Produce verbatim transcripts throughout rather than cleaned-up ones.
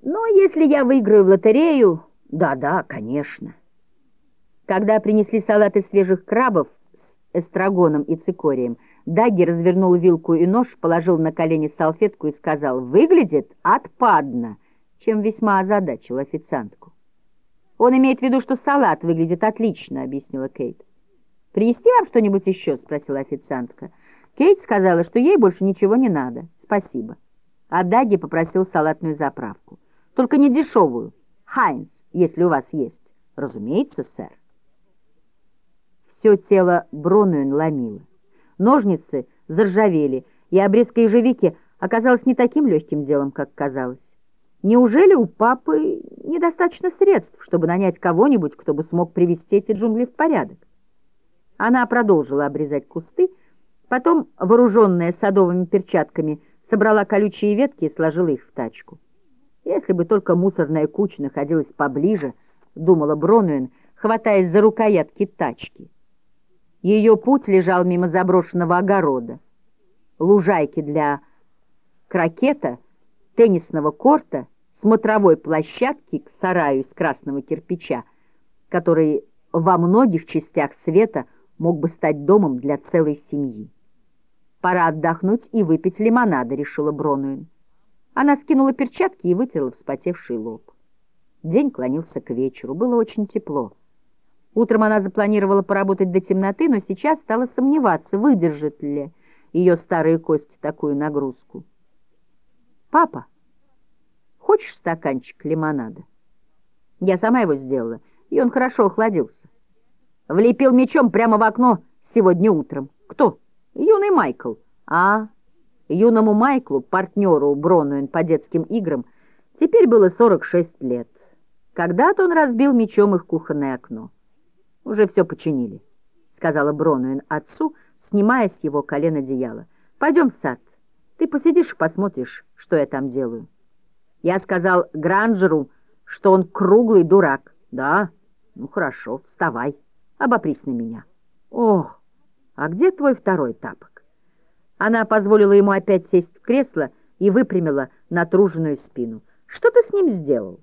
Но если я выиграю в лотерею, да-да, конечно. Когда принесли салат из свежих крабов с эстрагоном и цикорием, Даги развернул вилку и нож, положил на колени салфетку и сказал: «Выглядит отпадно», чем весьма озадачил официантку. «Он имеет в виду, что салат выглядит отлично», — объяснила Кейт. «Принести вам что-нибудь еще?» — спросила официантка. Кейт сказала, что ей больше ничего не надо. «Спасибо». А Даги попросил салатную заправку. «Только не дешевую. Хайнц, если у вас есть». «Разумеется, сэр». Все тело Бронуэн ломило. Ножницы заржавели, и обрезка ежевики оказалась не таким легким делом, как казалось. Неужели у папы недостаточно средств, чтобы нанять кого-нибудь, кто бы смог привести эти джунгли в порядок? Она продолжила обрезать кусты, потом, вооруженная садовыми перчатками, собрала колючие ветки и сложила их в тачку. «Если бы только мусорная куча находилась поближе», — думала Бронуэн, хватаясь за рукоятки тачки. Ее путь лежал мимо заброшенного огорода, лужайки для крокета, теннисного корта, смотровой площадки к сараю из красного кирпича, который во многих частях света мог бы стать домом для целой семьи. «Пора отдохнуть и выпить лимонада», — решила Бронуэн. Она скинула перчатки и вытерла вспотевший лоб. День клонился к вечеру, было очень тепло. Утром она запланировала поработать до темноты, но сейчас стала сомневаться, выдержит ли ее старые кости такую нагрузку. «Папа, хочешь стаканчик лимонада?» Я сама его сделала, и он хорошо охладился. Влепил мечом прямо в окно сегодня утром. Кто? Юный Майкл. А, юному Майклу, партнеру Бронуэн по детским играм, теперь было сорок шесть лет. Когда-то он разбил мечом их кухонное окно. «Уже все починили», — сказала Бронуэн отцу, снимая с его колен одеяло. «Пойдем в сад. Ты посидишь и посмотришь, что я там делаю». Я сказал Гранджеру, что он круглый дурак. «Да? Ну хорошо, вставай, обопрись на меня». «Ох, а где твой второй тапок?» Она позволила ему опять сесть в кресло и выпрямила натруженную спину. «Что ты с ним сделал?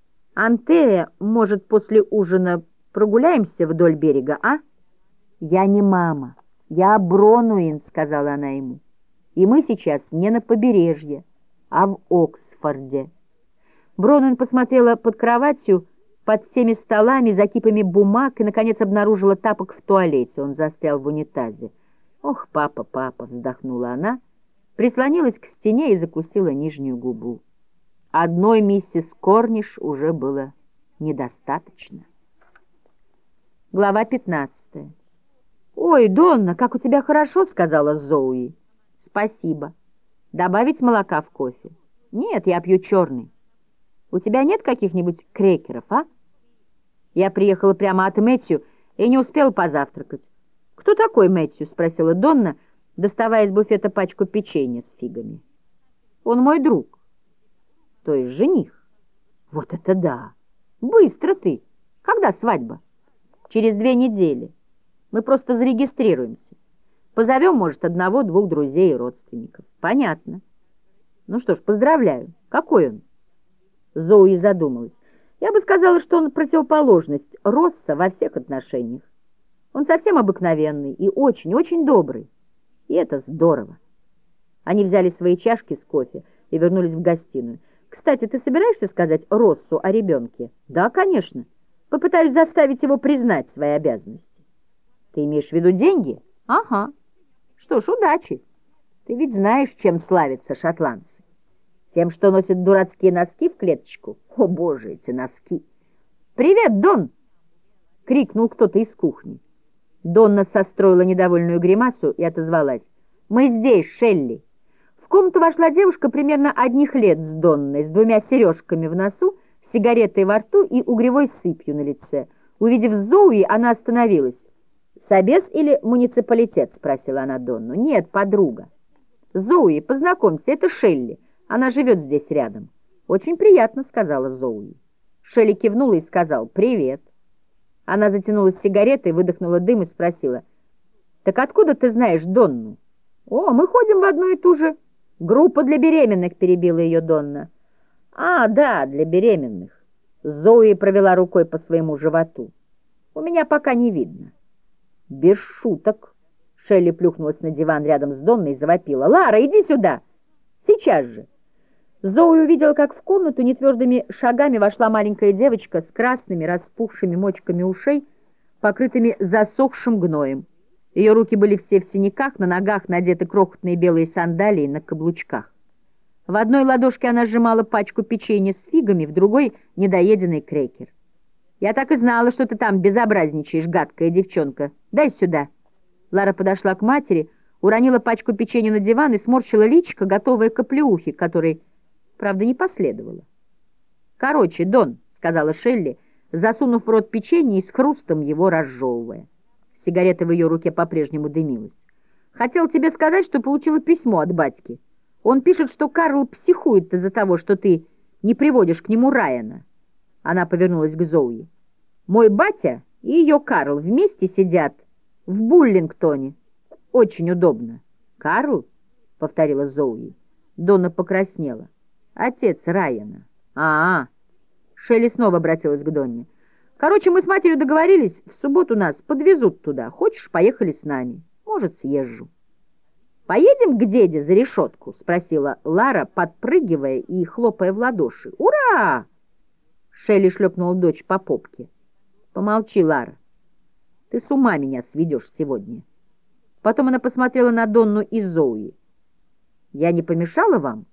Антея, может, после ужина прогуляемся вдоль берега, а?» «Я не мама, я Бронуэн», — сказала она ему. «И мы сейчас не на побережье, а в Оксфорде». Бронуэн посмотрела под кроватью, под всеми столами, за кипами бумаг и, наконец, обнаружила тапок в туалете. Он застрял в унитазе. «Ох, папа, папа!» — вздохнула она, прислонилась к стене и закусила нижнюю губу. Одной миссис Корниш уже было недостаточно. Глава пятнадцатая. «Ой, Донна, как у тебя хорошо!» — сказала Зоуи. «Спасибо. Добавить молока в кофе?» «Нет, я пью черный. У тебя нет каких-нибудь крекеров, а?» Я приехала прямо от Мэтью и не успела позавтракать. «Кто такой Мэтью?» — спросила Донна, доставая из буфета пачку печенья с фигами. «Он мой друг, то есть жених». «Вот это да! Быстро ты! Когда свадьба?» «Через две недели. Мы просто зарегистрируемся. Позовем, может, одного-двух друзей и родственников». «Понятно. Ну что ж, поздравляю. Какой он?» Зоуи задумалась. «Я бы сказала, что он противоположность Росса во всех отношениях. Он совсем обыкновенный и очень-очень добрый. И это здорово». Они взяли свои чашки с кофе и вернулись в гостиную. «Кстати, ты собираешься сказать Россу о ребенке?» «Да, конечно. Попытаюсь заставить его признать свои обязанности». «Ты имеешь в виду деньги?» «Ага. Что ж, удачи. Ты ведь знаешь, чем славятся шотландцы. Тем, что носят дурацкие носки в клеточку. О, боже, эти носки!» «Привет, Дон!» — крикнул кто-то из кухни. Донна состроила недовольную гримасу и отозвалась. «Мы здесь, Шелли». В комнату вошла девушка примерно одних лет с Донной, с двумя сережками в носу, сигаретой во рту и угревой сыпью на лице. Увидев Зоуи, она остановилась. «Собес или муниципалитет?» — спросила она Донну. «Нет, подруга». «Зоуи, познакомься, это Шелли. Она живет здесь рядом». «Очень приятно», — сказала Зоуи. Шелли кивнула и сказал «Привет». Она затянулась сигаретой, выдохнула дым и спросила: «Так откуда ты знаешь Донну?» «О, мы ходим в одну и ту же группу для беременных», — перебила ее Донна. А, да, для беременных. Зои провела рукой по своему животу. У меня пока не видно. Без шуток. Шелли плюхнулась на диван рядом с Донной и завопила. «Лара, иди сюда! Сейчас же!» Зои увидела, как в комнату нетвердыми шагами вошла маленькая девочка с красными распухшими мочками ушей, покрытыми засохшим гноем. Ее руки были все в синяках, на ногах надеты крохотные белые сандалии на каблучках. В одной ладошке она сжимала пачку печенья с фигами, в другой — недоеденный крекер. «Я так и знала, что ты там безобразничаешь, гадкая девчонка. Дай сюда». Лара подошла к матери, уронила пачку печенья на диван и сморщила личико, готовая к оплеухе, которой, правда, не последовало. «Короче, Дон», — сказала Шелли, засунув в рот печенье и с хрустом его разжевывая. Сигарета в ее руке по-прежнему дымилась. «Хотел тебе сказать, что получила письмо от батьки. Он пишет, что Карл психует из-за того, что ты не приводишь к нему Райана». Она повернулась к Зоуи. «Мой батя и ее Карл вместе сидят в Буллингтоне. Очень удобно». «Карл?» — повторила Зоуи. Донна покраснела. «Отец Райана». «А-а». Шелли снова обратилась к Донне. «Короче, мы с матерью договорились, в субботу нас подвезут туда. Хочешь, поехали с нами? Может, съезжу». «Поедем к деде за решетку?» — спросила Лара, подпрыгивая и хлопая в ладоши. «Ура!» Шелли шлепнула дочь по попке. «Помолчи, Лара. Ты с ума меня сведешь сегодня». Потом она посмотрела на Донну и Зоуи. «Я не помешала вам?»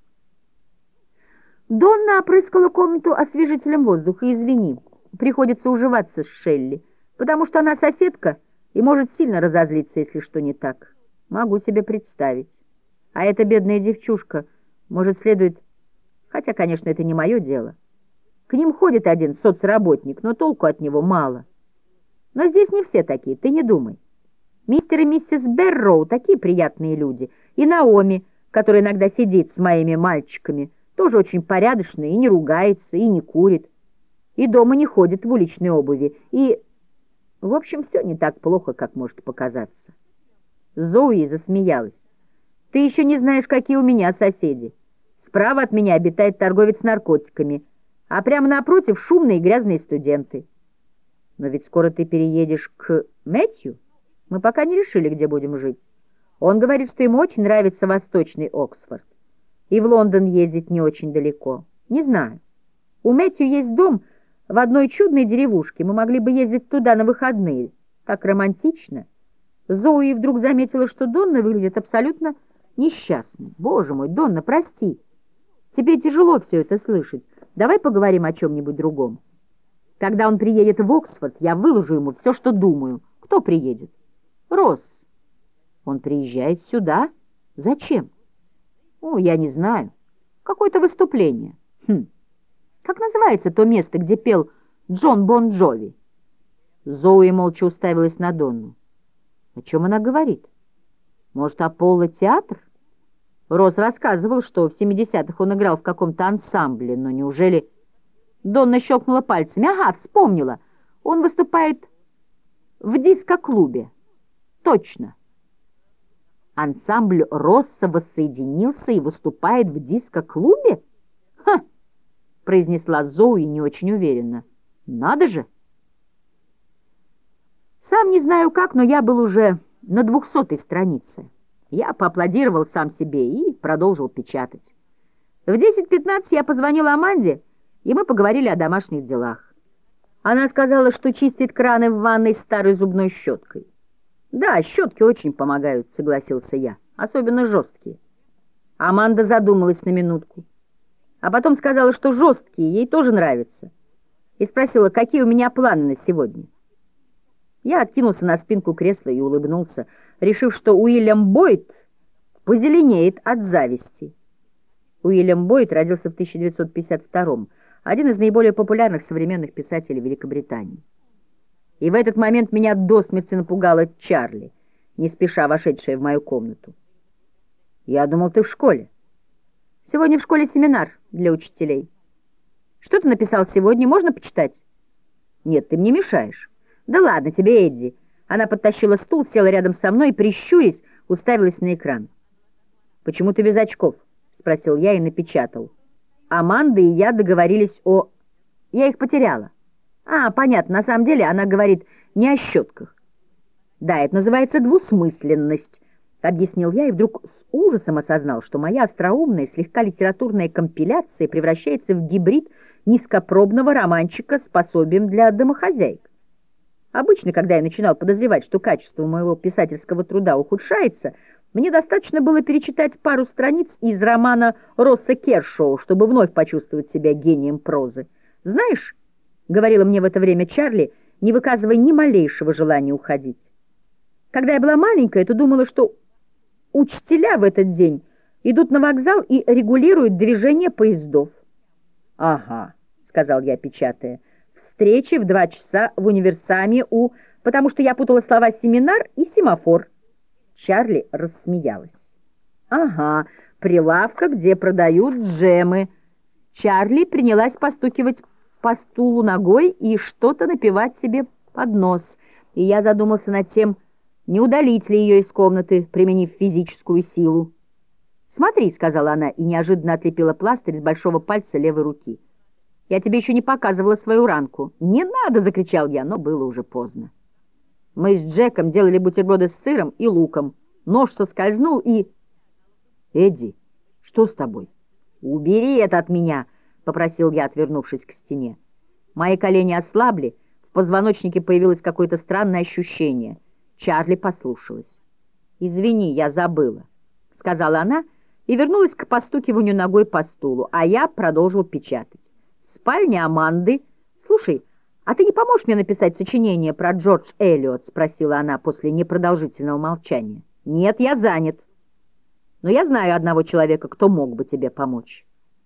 Донна опрыскала комнату освежителем воздуха. «Извини, приходится уживаться с Шелли, потому что она соседка и может сильно разозлиться, если что не так. Могу себе представить. А эта бедная девчушка, может, следует... Хотя, конечно, это не мое дело. К ним ходит один соцработник, но толку от него мало. Но здесь не все такие, ты не думай. Мистер и миссис Берроу такие приятные люди. И Наоми, которая иногда сидит с моими мальчиками, тоже очень порядочная и не ругается, и не курит. И дома не ходит в уличной обуви. И, в общем, все не так плохо, как может показаться». Зоуи засмеялась. «Ты еще не знаешь, какие у меня соседи. Справа от меня обитает торговец наркотиками, а прямо напротив шумные и грязные студенты. Но ведь скоро ты переедешь к Мэтью. Мы пока не решили, где будем жить. Он говорит, что ему очень нравится Восточный Оксфорд. И в Лондон ездить не очень далеко. Не знаю. У Мэтью есть дом в одной чудной деревушке. Мы могли бы ездить туда на выходные. Так романтично». Зоуи вдруг заметила, что Донна выглядит абсолютно несчастной. «Боже мой, Донна, прости. Тебе тяжело все это слышать. Давай поговорим о чем-нибудь другом. Когда он приедет в Оксфорд, я выложу ему все, что думаю. Кто приедет?» «Росс». «Он приезжает сюда? Зачем?» «О, я не знаю. Какое-то выступление». «Хм. Как называется то место, где пел Джон Бон Джови?» Зоуи молча уставилась на Донну. «О чем она говорит? Может, Аполло-театр?» Росс рассказывал, что в семидесятых он играл в каком-то ансамбле, но неужели... Донна щелкнула пальцами. «Ага, вспомнила. Он выступает в диско-клубе». «Точно». «Ансамбль Росса воссоединился и выступает в диско-клубе?» «Ха!» — произнесла Зоуи не очень уверенно. «Надо же!» Сам не знаю как, но я был уже на двухсотой странице. Я поаплодировал сам себе и продолжил печатать. В десять пятнадцать я позвонила Аманде, и мы поговорили о домашних делах. Она сказала, что чистит краны в ванной старой зубной щеткой. «Да, щетки очень помогают», — согласился я, особенно жесткие. Аманда задумалась на минутку, а потом сказала, что жесткие ей тоже нравятся, и спросила, какие у меня планы на сегодня. Я откинулся на спинку кресла и улыбнулся, решив, что Уильям Бойд позеленеет от зависти. Уильям Бойд родился в тысяча девятьсот пятьдесят втором, один из наиболее популярных современных писателей Великобритании. И в этот момент меня до смерти напугала Чарли, не спеша вошедшая в мою комнату. «Я думал, ты в школе». «Сегодня в школе семинар для учителей». «Что ты написал сегодня? Можно почитать?» «Нет, ты мне мешаешь». «Да ладно тебе, Эдди». Она подтащила стул, села рядом со мной и, прищурясь, уставилась на экран. «Почему ты без очков?» — спросил я и напечатал. Аманда и я договорились о... Я их потеряла. А, понятно, на самом деле она говорит не о щетках. Да, это называется двусмысленность, объяснил я, и вдруг с ужасом осознал, что моя остроумная, слегка литературная компиляция превращается в гибрид низкопробного романчика с пособием для домохозяек. Обычно, когда я начинал подозревать, что качество моего писательского труда ухудшается, мне достаточно было перечитать пару страниц из романа Росса Кершоу, чтобы вновь почувствовать себя гением прозы. «Знаешь, — говорила мне в это время Чарли, не выказывая ни малейшего желания уходить, — когда я была маленькая, то думала, что учителя в этот день идут на вокзал и регулируют движение поездов». «Ага», — сказал я, печатая, — «встречи в два часа в универсаме у...» потому что я путала слова «семинар» и «семафор». Чарли рассмеялась. «Ага, прилавка, где продают джемы». Чарли принялась постукивать по стулу ногой и что-то напевать себе под нос, и я задумался над тем, не удалить ли ее из комнаты, применив физическую силу. «Смотри», — сказала она и неожиданно отлепила пластырь с большого пальца левой руки. «Я тебе еще не показывала свою ранку». «Не надо!» — закричал я, но было уже поздно. Мы с Джеком делали бутерброды с сыром и луком. Нож соскользнул и... «Эдди, что с тобой?» «Убери это от меня!» — попросил я, отвернувшись к стене. Мои колени ослабли, в позвоночнике появилось какое-то странное ощущение. Чарли послушалась. «Извини, я забыла», — сказала она и вернулась к постукиванию ногой по стулу, а я продолжил печатать. «Спальня Аманды. Слушай, а ты не поможешь мне написать сочинение про Джордж Эллиот?» — спросила она после непродолжительного молчания. «Нет, я занят. Но я знаю одного человека, кто мог бы тебе помочь».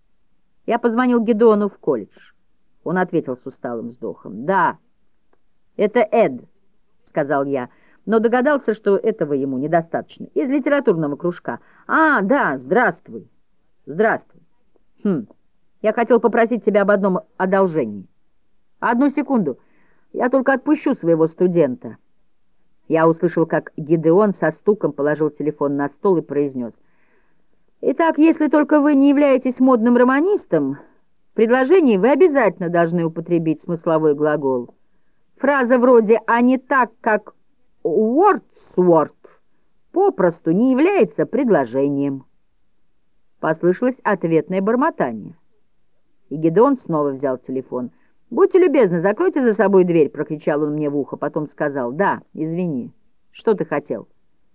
Я позвонил Гидеону в колледж. Он ответил с усталым вздохом. «Да, это Эд», — сказал я, но догадался, что этого ему недостаточно. «Из литературного кружка». «А, да, здравствуй». «Здравствуй. Хм, я хотел попросить тебя об одном одолжении». «Одну секунду, я только отпущу своего студента». Я услышал, как Гидеон со стуком положил телефон на стол и произнес: «Итак, если только вы не являетесь модным романистом, в предложении вы обязательно должны употребить смысловой глагол. Фраза вроде «а не так, как Уордсворт» попросту не является предложением». Послышалось ответное бормотание. И Гидеон снова взял телефон. «Будьте любезны, закройте за собой дверь», — прокричал он мне в ухо, потом сказал: «Да, извини. Что ты хотел?»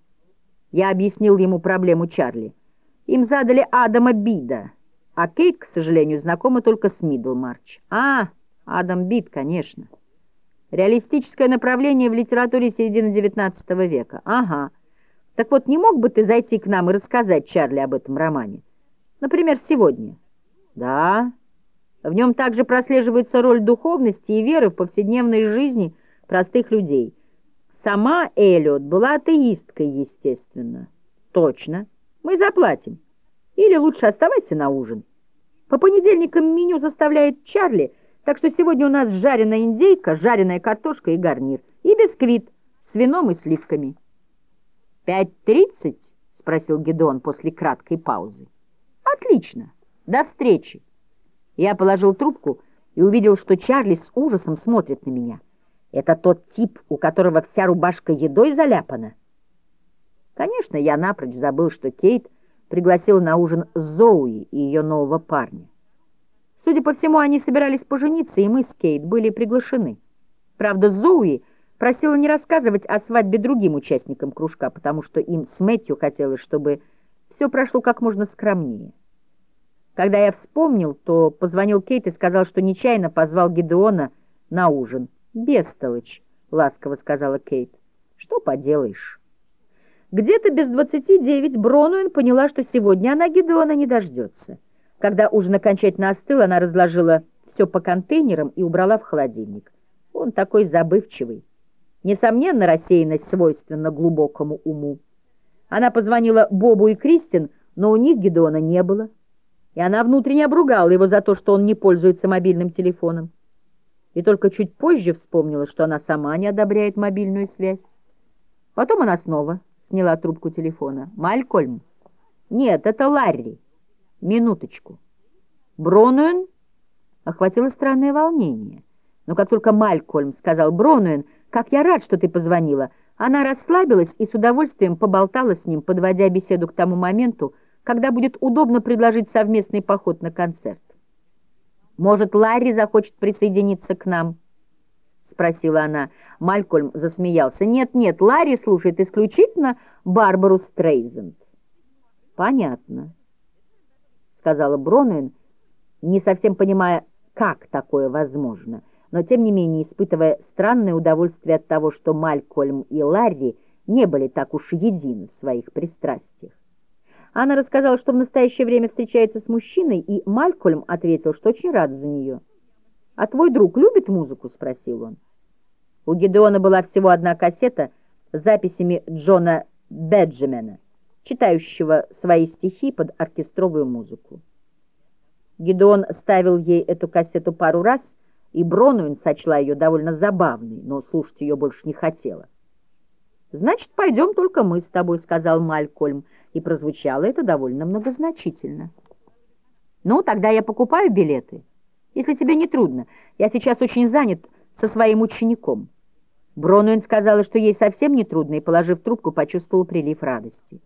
Я объяснил ему проблему Чарли. Им задали Адама Бида, а Кейт, к сожалению, знакома только с Мидлмарч. «А, Адам Бид, конечно. Реалистическое направление в литературе середины девятнадцатого века. Ага. Так вот, не мог бы ты зайти к нам и рассказать Чарли об этом романе? Например, сегодня?» «Да». В нем также прослеживается роль духовности и веры в повседневной жизни простых людей. Сама Эллиот была атеисткой, естественно. Точно. Мы заплатим. Или лучше оставайся на ужин. По понедельникам меню заставляет Чарли, так что сегодня у нас жареная индейка, жареная картошка и гарнир. И бисквит с вином и сливками. «Пять тридцать?» — спросил Гидеон после краткой паузы. «Отлично. До встречи». Я положил трубку и увидел, что Чарли с ужасом смотрит на меня. Это тот тип, у которого вся рубашка едой заляпана. Конечно, я напрочь забыл, что Кейт пригласила на ужин Зоуи и ее нового парня. Судя по всему, они собирались пожениться, и мы с Кейт были приглашены. Правда, Зоуи просила не рассказывать о свадьбе другим участникам кружка, потому что им с Мэтью хотелось, чтобы все прошло как можно скромнее. Когда я вспомнил, то позвонил Кейт и сказал, что нечаянно позвал Гидеона на ужин. «Бестолочь», — ласково сказала Кейт. «Что поделаешь?» Где-то без двадцати девять Бронуэн поняла, что сегодня она Гидеона не дождется. Когда ужин окончательно остыл, она разложила все по контейнерам и убрала в холодильник. Он такой забывчивый. Несомненно, рассеянность свойственна глубокому уму. Она позвонила Бобу и Кристин, но у них Гидеона не было. И она внутренне обругала его за то, что он не пользуется мобильным телефоном. И только чуть позже вспомнила, что она сама не одобряет мобильную связь. Потом она снова сняла трубку телефона. «Малькольм?» «Нет, это Ларри. Минуточку». Бронуэн охватило странное волнение. Но как только Малькольм сказал: «Бронуэн, как я рад, что ты позвонила», она расслабилась и с удовольствием поболтала с ним, подводя беседу к тому моменту, когда будет удобно предложить совместный поход на концерт. «Может, Ларри захочет присоединиться к нам?» — спросила она. Малькольм засмеялся. «Нет, нет, Ларри слушает исключительно Барбару Стрейзенд». «Понятно», — сказала Бронуэн, не совсем понимая, как такое возможно, но тем не менее испытывая странное удовольствие от того, что Малькольм и Ларри не были так уж едины в своих пристрастиях. Она рассказала, что в настоящее время встречается с мужчиной, и Малькольм ответил, что очень рад за нее. «А твой друг любит музыку?» — спросил он. У Гидеона была всего одна кассета с записями Джона Беджамена, читающего свои стихи под оркестровую музыку. Гидеон ставил ей эту кассету пару раз, и Бронуэн сочла ее довольно забавной, но слушать ее больше не хотела. «Значит, пойдем только мы с тобой», — сказал Малькольм, и прозвучало это довольно многозначительно. «Ну, тогда я покупаю билеты. Если тебе не трудно, я сейчас очень занят со своим учеником». Бронуэн сказала, что ей совсем не трудно, и, положив трубку, почувствовала прилив радости.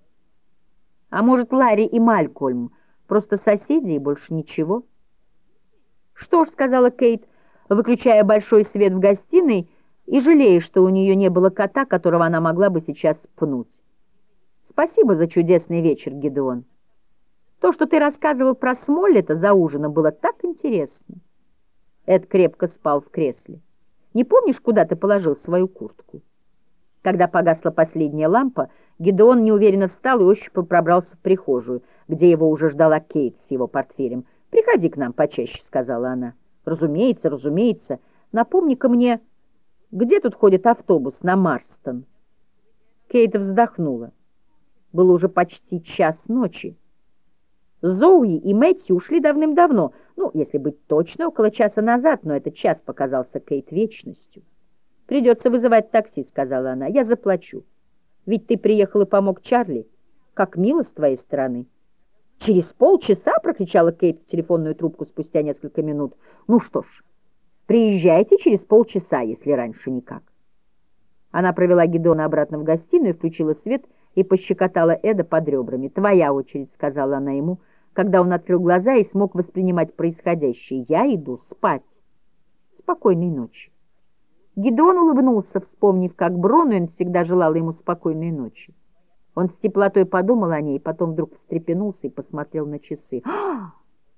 «А может, Ларри и Малькольм просто соседи и больше ничего?» «Что ж», — сказала Кейт, выключая большой свет в гостиной и жалея, что у нее не было кота, которого она могла бы сейчас пнуть. «Спасибо за чудесный вечер, Гидеон. То, что ты рассказывал про Смоллета за ужином, было так интересно». Эд крепко спал в кресле. «Не помнишь, куда ты положил свою куртку?» Когда погасла последняя лампа, Гидеон неуверенно встал и ощупью пробрался в прихожую, где его уже ждала Кейт с его портфелем. «Приходи к нам почаще», — сказала она. «Разумеется, разумеется. Напомни-ка мне, где тут ходит автобус на Марстон?» Кейт вздохнула. Было уже почти час ночи. Зоуи и Мэтью ушли давным-давно, ну, если быть точно, около часа назад, но этот час показался Кейт вечностью. «Придется вызывать такси», — сказала она. «Я заплачу. Ведь ты приехал и помог Чарли. Как мило с твоей стороны». «Через полчаса?» — прокричала Кейт в телефонную трубку спустя несколько минут. «Ну что ж, приезжайте через полчаса, если раньше никак». Она провела Гидеона обратно в гостиную, включила свет и пощекотала Эда под ребрами. «Твоя очередь», — сказала она ему, когда он открыл глаза и смог воспринимать происходящее. «Я иду спать. Спокойной ночи». Гидеон улыбнулся, вспомнив, как Бронуэн всегда желала ему спокойной ночи. Он с теплотой подумал о ней, потом вдруг встрепенулся и посмотрел на часы. «А!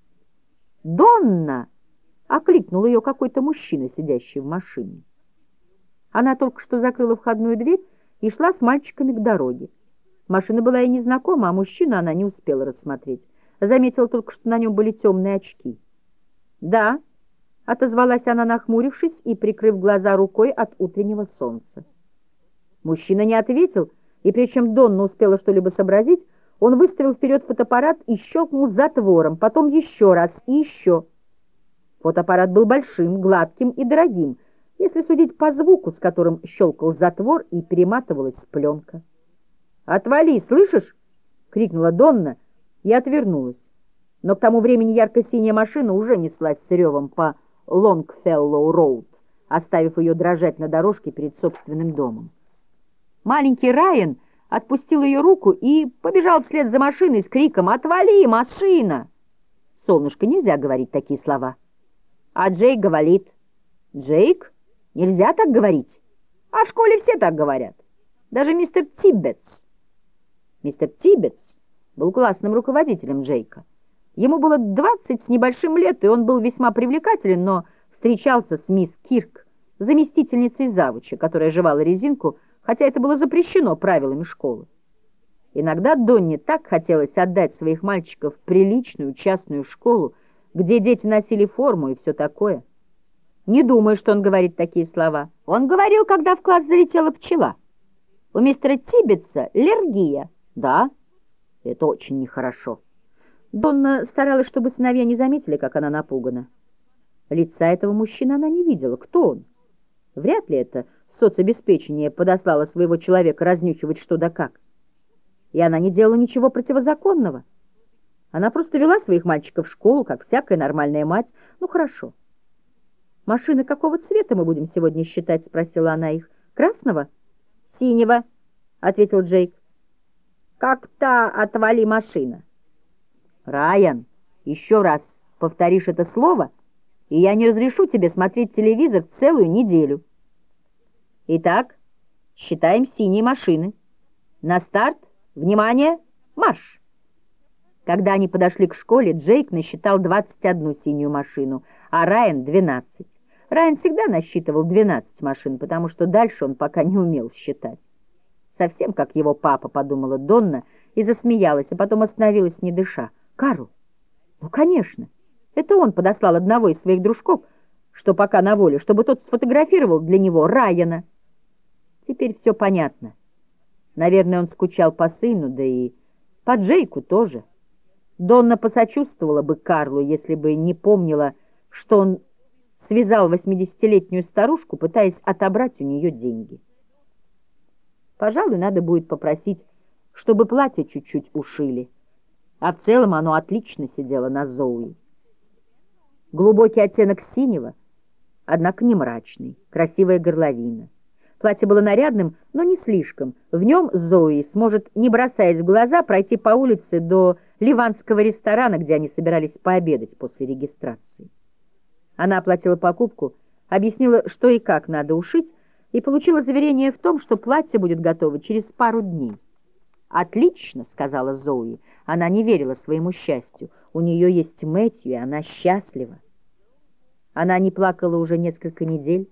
Донна!» — окликнул ее какой-то мужчина, сидящий в машине. Она только что закрыла входную дверь и шла с мальчиками к дороге. Машина была ей незнакома, а мужчину она не успела рассмотреть. Заметила только, что на нем были темные очки. «Да», — отозвалась она, нахмурившись и прикрыв глаза рукой от утреннего солнца. Мужчина не ответил, и прежде чем Донна успела что-либо сообразить, он выставил вперед фотоаппарат и щелкнул затвором, потом еще раз и еще. Фотоаппарат был большим, гладким и дорогим, если судить по звуку, с которым щелкал затвор и перематывалась пленка. «Отвали, слышишь?» — крикнула Донна и отвернулась. Но к тому времени ярко-синяя машина уже неслась с ревом по Лонгфеллоу-роуд, оставив ее дрожать на дорожке перед собственным домом. Маленький Райан отпустил ее руку и побежал вслед за машиной с криком «Отвали, машина!» «Солнышко, нельзя говорить такие слова». А Джейк говорит. «Джейк? Нельзя так говорить. А в школе все так говорят. Даже мистер Тиббетс». Мистер Тиббетс был классным руководителем Джейка. Ему было двадцать с небольшим лет, и он был весьма привлекателен, но встречался с мисс Кирк, заместительницей завуча, которая жевала резинку, хотя это было запрещено правилами школы. Иногда Донне так хотелось отдать своих мальчиков в приличную частную школу, где дети носили форму и все такое. Не думаю, что он говорит такие слова. Он говорил, когда в класс залетела пчела. У мистера Тиббетса аллергия. Да, это очень нехорошо. Донна старалась, чтобы сыновья не заметили, как она напугана. Лица этого мужчины она не видела. Кто он? Вряд ли это соцобеспечение подослало своего человека разнюхивать что да как. И она не делала ничего противозаконного. Она просто вела своих мальчиков в школу, как всякая нормальная мать. Ну, хорошо. «Машины какого цвета мы будем сегодня считать?» — спросила она их. «Красного?» «Синего», — ответил Джейк. «Как та отвали машина». «Райан, еще раз повторишь это слово, и я не разрешу тебе смотреть телевизор целую неделю. Итак, считаем синие машины. На старт, внимание, марш!» Когда они подошли к школе, Джейк насчитал двадцать одну синюю машину, а Райан — двенадцать. Райан всегда насчитывал двенадцать машин, потому что дальше он пока не умел считать. Совсем как его папа, подумала Донна и засмеялась, а потом остановилась, не дыша. «Карл? Ну, конечно. Это он подослал одного из своих дружков, что пока на воле, чтобы тот сфотографировал для него Райана». Теперь все понятно. Наверное, он скучал по сыну, да и по Джейку тоже. Донна посочувствовала бы Карлу, если бы не помнила, что он связал восьмидесятилетнюю старушку, пытаясь отобрать у нее деньги. Пожалуй, надо будет попросить, чтобы платье чуть-чуть ушили, а в целом оно отлично сидело на Зоуи. Глубокий оттенок синего, однако не мрачный, красивая горловина. Платье было нарядным, но не слишком. В нем Зои сможет, не бросаясь в глаза, пройти по улице до ливанского ресторана, где они собирались пообедать после регистрации. Она оплатила покупку, объяснила, что и как надо ушить, и получила заверение в том, что платье будет готово через пару дней. «Отлично», — сказала Зои. Она не верила своему счастью. У нее есть Мэтью, и она счастлива. Она не плакала уже несколько недель.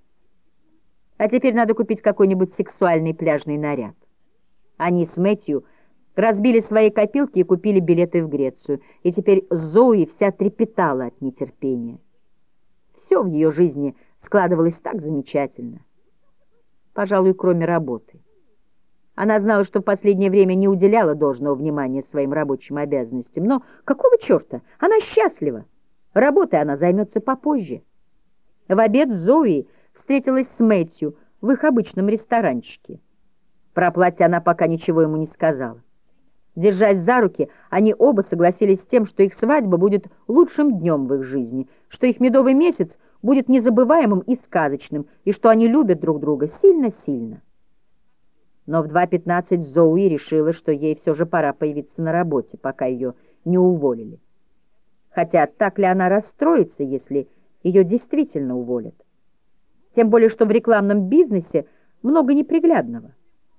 А теперь надо купить какой-нибудь сексуальный пляжный наряд. Они с Мэтью разбили свои копилки и купили билеты в Грецию, и теперь Зои вся трепетала от нетерпения. Все в ее жизни складывалось так замечательно. Пожалуй, кроме работы. Она знала, что в последнее время не уделяла должного внимания своим рабочим обязанностям, но какого черта? Она счастлива. Работой она займется попозже. В обед Зои встретилась с Мэтью в их обычном ресторанчике. Про платье она пока ничего ему не сказала. Держась за руки, они оба согласились с тем, что их свадьба будет лучшим днем в их жизни, что их медовый месяц будет незабываемым и сказочным, и что они любят друг друга сильно-сильно. Но в два пятнадцать Зоуи решила, что ей все же пора появиться на работе, пока ее не уволили. Хотя так ли она расстроится, если ее действительно уволят? Тем более, что в рекламном бизнесе много неприглядного.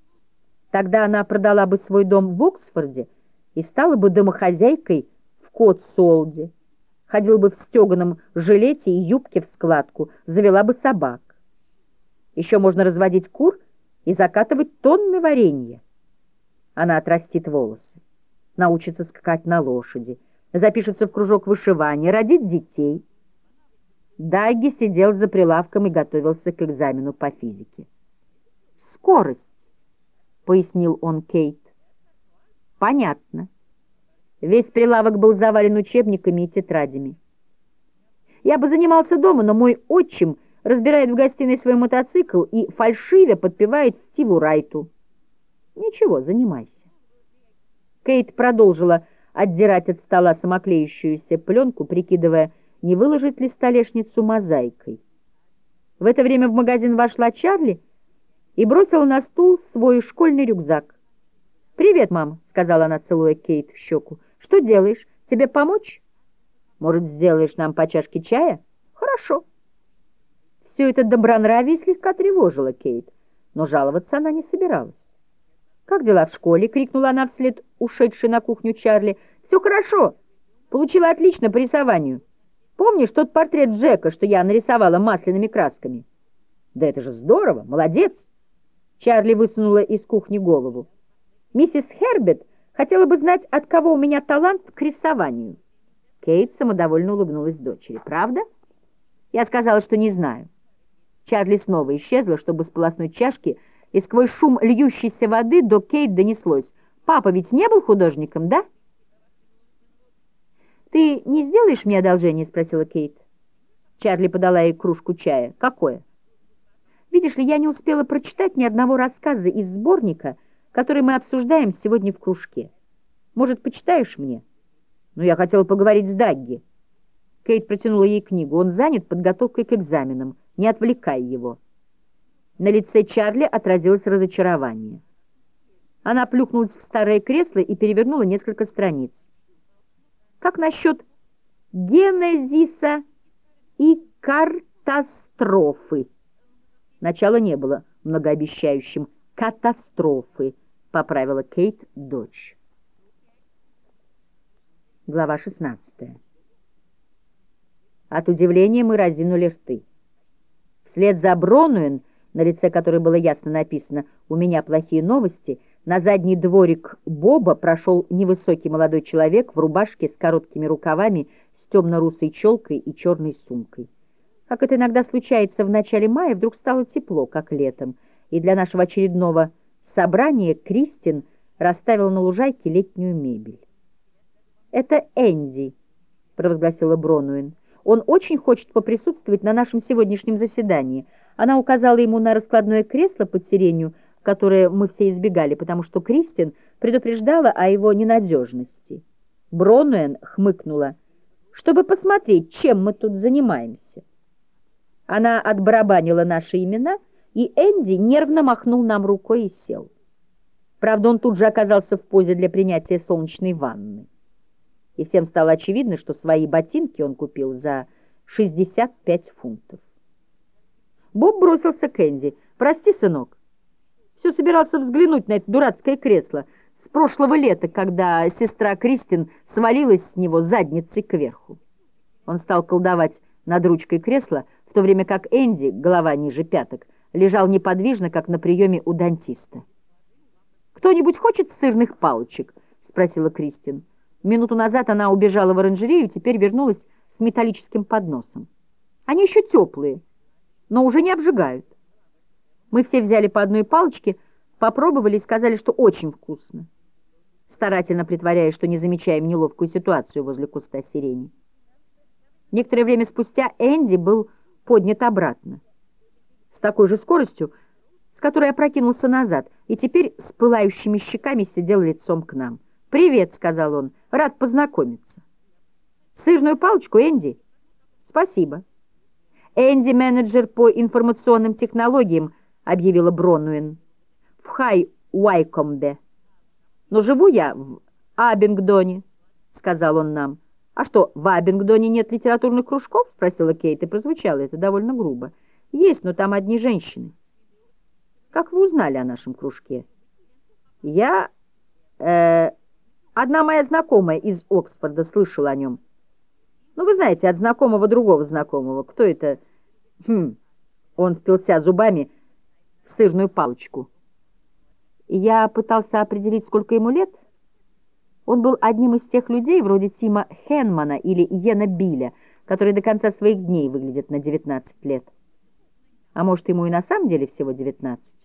Тогда она продала бы свой дом в Оксфорде и стала бы домохозяйкой в Котсуолде, ходила бы в стеганом жилете и юбке в складку, завела бы собак. Еще можно разводить кур и закатывать тонны варенья. Она отрастит волосы, научится скакать на лошади, запишется в кружок вышивания, родит детей. Даги сидел за прилавком и готовился к экзамену по физике. «Скорость», — пояснил он Кейт. «Понятно». Весь прилавок был завален учебниками и тетрадями. «Я бы занимался дома, но мой отчим разбирает в гостиной свой мотоцикл и фальшивя подпевает Стиву Райту». «Ничего, занимайся». Кейт продолжила отдирать от стола самоклеющуюся пленку, прикидывая, не выложить ли столешницу мозаикой. В это время в магазин вошла Чарли и бросила на стул свой школьный рюкзак. «Привет, мам», — сказала она, целуя Кейт в щеку. «Что делаешь? Тебе помочь? Может, сделаешь нам по чашке чая? Хорошо». Все это добронравие слегка тревожило Кейт, но жаловаться она не собиралась. «Как дела в школе?» — крикнула она вслед ушедшей на кухню Чарли. «Все хорошо. Получила отлично по рисованию. Помнишь тот портрет Джека, что я нарисовала масляными красками?» «Да это же здорово! Молодец!» Чарли высунула из кухни голову. «Миссис Херберт хотела бы знать, от кого у меня талант к рисованию». Кейт самодовольно улыбнулась дочери. «Правда?» Я сказала, что не знаю. Чарли снова исчезла, чтобы сполоснуть чашки, и сквозь шум льющейся воды до Кейт донеслось: «Папа ведь не был художником, да?» «Ты не сделаешь мне одолжение?» — спросила Кейт. Чарли подала ей кружку чая. «Какое?» «Видишь ли, я не успела прочитать ни одного рассказа из сборника, который мы обсуждаем сегодня в кружке. Может, почитаешь мне?» Ну, я хотела поговорить с Дагги. Кейт протянула ей книгу. Он занят подготовкой к экзаменам. Не отвлекай его. На лице Чарли отразилось разочарование. Она плюхнулась в старое кресло и перевернула несколько страниц. Как насчет генезиса и катастрофы? Начало не было многообещающим. Катастрофы, поправила Кейт дочь. Глава шестнадцатая. От удивления мы разинули рты. Вслед за Бронуэн, на лице которой было ясно написано «У меня плохие новости», на задний дворик Боба прошел невысокий молодой человек в рубашке с короткими рукавами, с темно-русой челкой и черной сумкой. Как это иногда случается в начале мая, вдруг стало тепло, как летом, и для нашего очередного собрания Кристин расставила на лужайке летнюю мебель. «Это Энди», — провозгласила Бронуэн. «Он очень хочет поприсутствовать на нашем сегодняшнем заседании». Она указала ему на раскладное кресло под сиренью, которое мы все избегали, потому что Кристин предупреждала о его ненадежности. Бронуэн хмыкнула, чтобы посмотреть, чем мы тут занимаемся. Она отбарабанила наши имена, и Энди нервно махнул нам рукой и сел. Правда, он тут же оказался в позе для принятия солнечной ванны. И всем стало очевидно, что свои ботинки он купил за шестьдесят пять фунтов. Боб бросился к Энди. «Прости, сынок, все собирался взглянуть на это дурацкое кресло с прошлого лета, когда сестра Кристин свалилась с него задницей кверху». Он стал колдовать над ручкой кресла, в то время как Энди, голова ниже пяток, лежал неподвижно, как на приеме у дантиста. «Кто-нибудь хочет сырных палочек?» — спросила Кристин. Минуту назад она убежала в оранжерею, теперь вернулась с металлическим подносом. «Они еще теплые, но уже не обжигают». Мы все взяли по одной палочке, попробовали и сказали, что очень вкусно, старательно притворяясь, что не замечаем неловкую ситуацию возле куста сирени. Некоторое время спустя Энди был поднят обратно, с такой же скоростью, с которой опрокинулся назад, и теперь с пылающими щеками сидел лицом к нам. «Привет», — сказал он, — «рад познакомиться». «Сырную палочку, Энди?» «Спасибо». «Энди — менеджер по информационным технологиям», — объявила Бронуэн, — «в Хай-Уайкомбе. Но живу я в Абингдоне», — сказал он нам. «А что, в Абингдоне нет литературных кружков?» — спросила Кейт, и прозвучало это довольно грубо. «Есть, но там одни женщины». «Как вы узнали о нашем кружке?» «Я... Э, одна моя знакомая из Оксфорда слышала о нем. Ну, вы знаете, от знакомого другого знакомого. Кто это?» «Хм...» Он впился зубами в сырную палочку. Я пытался определить, сколько ему лет. Он был одним из тех людей, вроде Тима Хенмана или Иена Билля, которые до конца своих дней выглядят на девятнадцать лет. А может, ему и на самом деле всего девятнадцать.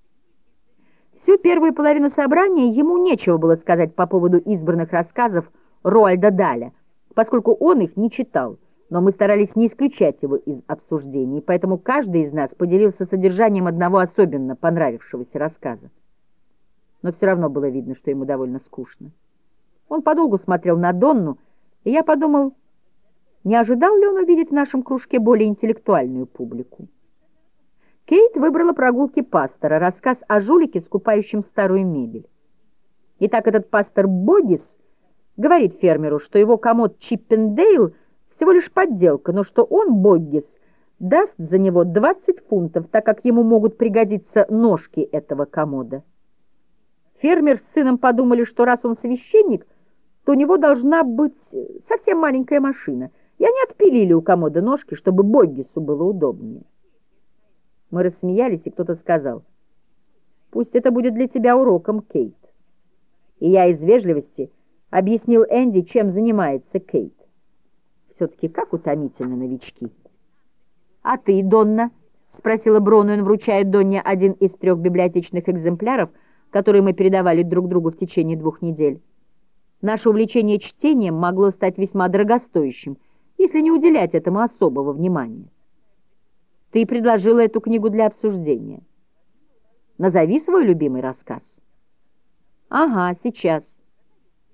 Всю первую половину собрания ему нечего было сказать по поводу избранных рассказов Роальда Даля, поскольку он их не читал, но мы старались не исключать его из обсуждений, поэтому каждый из нас поделился содержанием одного особенно понравившегося рассказа. Но все равно было видно, что ему довольно скучно. Он подолгу смотрел на Донну, и я подумал, не ожидал ли он увидеть в нашем кружке более интеллектуальную публику. Кейт выбрала прогулки пастора, рассказ о жулике, скупающем старую мебель. Итак, этот пастор Боггис говорит фермеру, что его комод Чиппендейл всего лишь подделка, но что он, Боггис, даст за него двадцать фунтов, так как ему могут пригодиться ножки этого комода. Фермер с сыном подумали, что раз он священник, то у него должна быть совсем маленькая машина, и они отпилили у комода ножки, чтобы Боггису было удобнее. Мы рассмеялись, и кто-то сказал: «Пусть это будет для тебя уроком, Кейт». И я из вежливости объяснил Энди, чем занимается Кейт. Все-таки как утомительны новички. «А ты, Донна?» — спросила Бронуэн, вручая Донне один из трех библиотечных экземпляров, которые мы передавали друг другу в течение двух недель. Наше увлечение чтением могло стать весьма дорогостоящим, если не уделять этому особого внимания. Ты предложила эту книгу для обсуждения. Назови свой любимый рассказ. Ага, сейчас.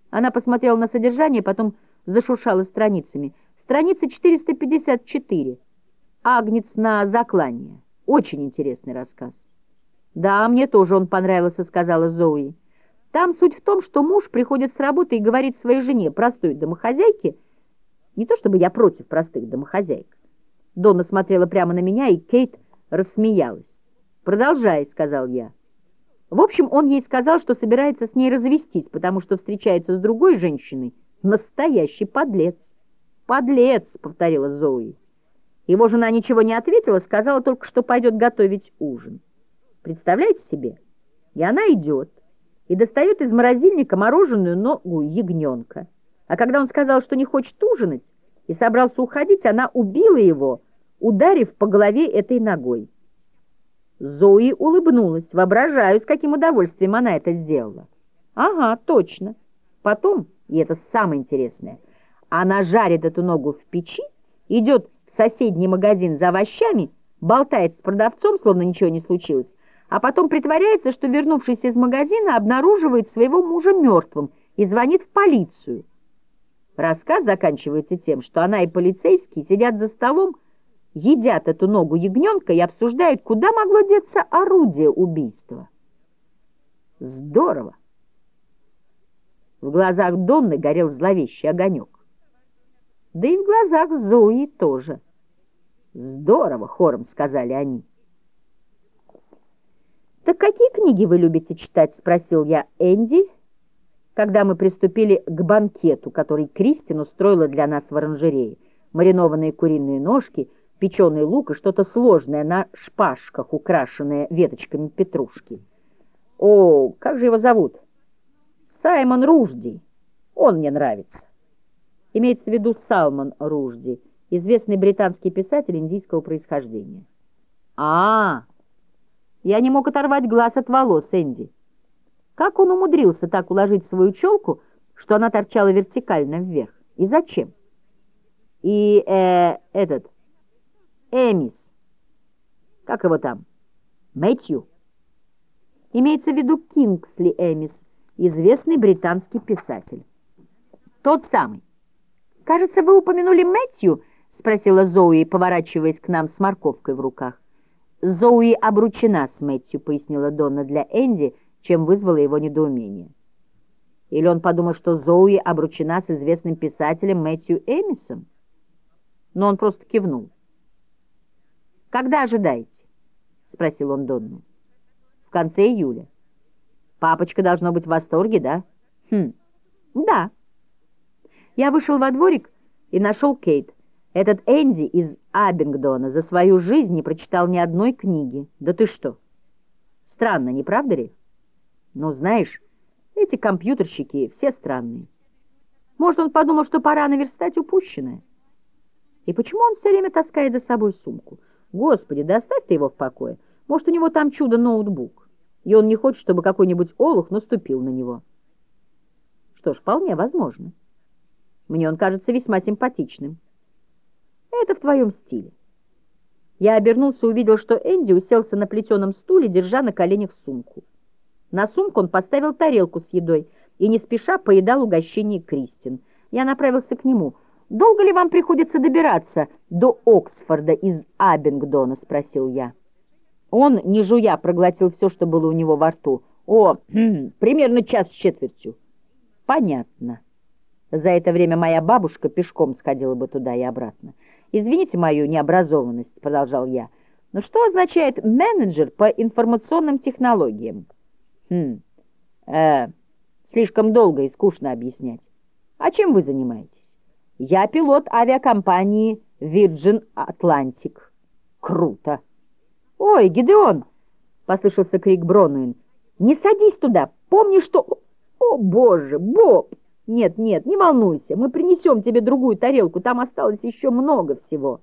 Она посмотрела на содержание, потом зашуршала страницами. Страница четыреста пятьдесят четыре. «Агнец на заклание». Очень интересный рассказ. «Да, мне тоже он понравился», — сказала Зои. «Там суть в том, что муж приходит с работы и говорит своей жене, простой домохозяйке, не то чтобы я против простых домохозяек». Донна смотрела прямо на меня, и Кейт рассмеялась. «Продолжай», — сказал я. В общем, он ей сказал, что собирается с ней развестись, потому что встречается с другой женщиной. Настоящий подлец. «Подлец», — повторила Зои. Его жена ничего не ответила, сказала только, что пойдет готовить ужин. Представляете себе? И она идет и достает из морозильника мороженую ногу ягненка. А когда он сказал, что не хочет ужинать, и собрался уходить, она убила его, ударив по голове этой ногой. Зои улыбнулась. Воображаю, с каким удовольствием она это сделала. Ага, точно. Потом, и это самое интересное, она жарит эту ногу в печи, идет в соседний магазин за овощами, болтает с продавцом, словно ничего не случилось, а потом притворяется, что, вернувшись из магазина, обнаруживает своего мужа мертвым и звонит в полицию. Рассказ заканчивается тем, что она и полицейские сидят за столом, едят эту ногу ягненка и обсуждают, куда могло деться орудие убийства. Здорово! В глазах Донны горел зловещий огонек. Да и в глазах Зои тоже. Здорово, хором сказали они. «Так какие книги вы любите читать?» — спросил я Энди, когда мы приступили к банкету, который Кристин устроила для нас в оранжерее. Маринованные куриные ножки, печеный лук и что-то сложное на шпажках, украшенное веточками петрушки. «О, как же его зовут?» «Саймон Ружди. Он мне нравится». Имеется в виду Салман Ружди, известный британский писатель индийского происхождения. а, -а, -а Я не мог оторвать глаз от волос Энди. Как он умудрился так уложить свою челку, что она торчала вертикально вверх? И зачем? И э, этот... Эмис. Как его там? Мэтью. Имеется в виду Кингсли Эмис, известный британский писатель. Тот самый. «Кажется, вы упомянули Мэтью?» — спросила Зои, поворачиваясь к нам с морковкой в руках. «Зои обручена с Мэтью», — пояснила Донна для Энди, чем вызвало его недоумение. Или он подумал, что Зои обручена с известным писателем Мэтью Эмисом? Но он просто кивнул. «Когда ожидаете?» — спросил он Донну. «В конце июля». «Папочка должно быть в восторге, да?» «Хм, да». Я вышел во дворик и нашел Кейт. Этот Энди из Абингдона за свою жизнь не прочитал ни одной книги. Да ты что? Странно, не правда ли? Ну, знаешь, эти компьютерщики все странные. Может, он подумал, что пора наверстать упущенное? И почему он все время таскает за собой сумку? Господи, да оставь ты его в покое. Может, у него там чудо-ноутбук, и он не хочет, чтобы какой-нибудь олух наступил на него. Что ж, вполне возможно. Мне он кажется весьма симпатичным. Это в твоем стиле. Я обернулся и увидел, что Энди уселся на плетеном стуле, держа на коленях сумку. На сумку он поставил тарелку с едой и не спеша поедал угощение Кристин. Я направился к нему. «Долго ли вам приходится добираться до Оксфорда из Абингдона?» — спросил я. Он, не жуя, проглотил все, что было у него во рту. «О, примерно час с четвертью». «Понятно». За это время моя бабушка пешком сходила бы туда и обратно. «Извините мою необразованность», — продолжал я, «но что означает менеджер по информационным технологиям?» «Хм, э, слишком долго и скучно объяснять. А чем вы занимаетесь?» «Я пилот авиакомпании Virgin Atlantic». «Круто!» «Ой, Гидеон!» — послышался крик Бронуин. «Не садись туда! Помни, что...» «О, боже, Боб!» «Нет, нет, не волнуйся, мы принесем тебе другую тарелку, там осталось еще много всего».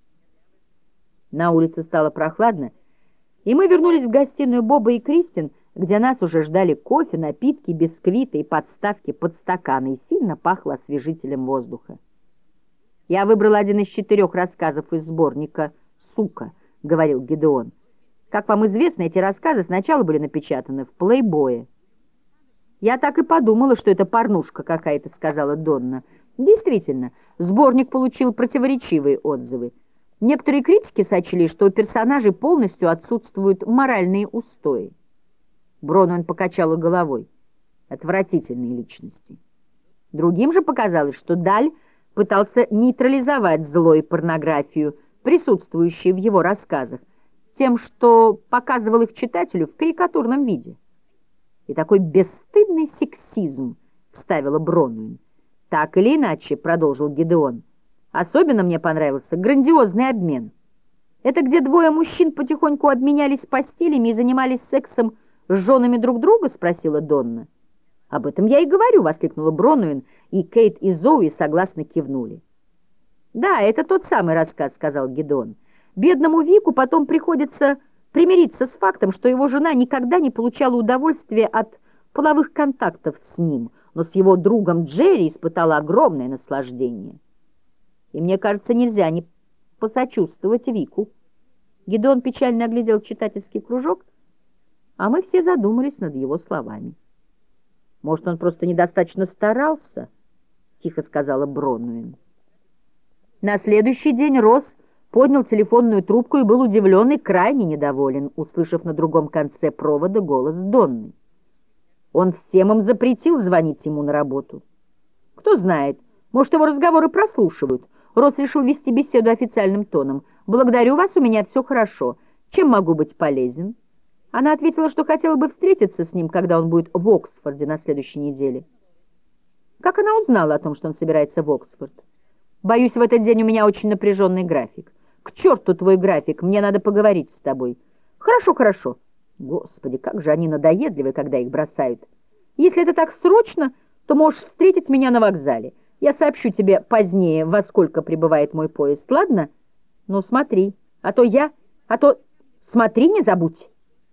На улице стало прохладно, и мы вернулись в гостиную Боба и Кристин, где нас уже ждали кофе, напитки, бисквиты и подставки под стаканы, и сильно пахло освежителем воздуха. «Я выбрал один из четырех рассказов из сборника «Сука», — говорил Гидеон. «Как вам известно, эти рассказы сначала были напечатаны в «Плейбое». «Я так и подумала, что это порнушка какая-то», — сказала Донна. Действительно, сборник получил противоречивые отзывы. Некоторые критики сочли, что у персонажей полностью отсутствуют моральные устои. Бронуэн покачала головой. Отвратительные личности. Другим же показалось, что Даль пытался нейтрализовать зло и порнографию, присутствующие в его рассказах, тем, что показывал их читателю в карикатурном виде. «И такой бесстыдный сексизм», — вставила Бронуэн. «Так или иначе», — продолжил Гидеон, — «особенно мне понравился грандиозный обмен. Это где двое мужчин потихоньку обменялись постелями и занимались сексом с женами друг друга?» — спросила Донна. «Об этом я и говорю», — воскликнула Бронуэн, и Кейт и Зоуи согласно кивнули. «Да, это тот самый рассказ», — сказал Гидеон. «Бедному Вику потом приходится примириться с фактом, что его жена никогда не получала удовольствия от половых контактов с ним, но с его другом Джерри испытала огромное наслаждение. И мне кажется, нельзя не посочувствовать Вику». Гидеон печально оглядел читательский кружок, а мы все задумались над его словами. «Может, он просто недостаточно старался?» — тихо сказала Бронуэн. На следующий день Росс поднял телефонную трубку и был удивлен и крайне недоволен, услышав на другом конце провода голос Донны. Он всем им запретил звонить ему на работу. Кто знает, может, его разговоры прослушивают. Росс решил вести беседу официальным тоном. «Благодарю вас, у меня все хорошо. Чем могу быть полезен?» Она ответила, что хотела бы встретиться с ним, когда он будет в Оксфорде на следующей неделе. Как она узнала о том, что он собирается в Оксфорд? «Боюсь, в этот день у меня очень напряженный график». «К черту твой график, мне надо поговорить с тобой». «Хорошо, хорошо». Господи, как же они надоедливы, когда их бросают. «Если это так срочно, то можешь встретить меня на вокзале. Я сообщу тебе позднее, во сколько прибывает мой поезд, ладно? Ну, смотри, а то я... А то... Смотри, не забудь».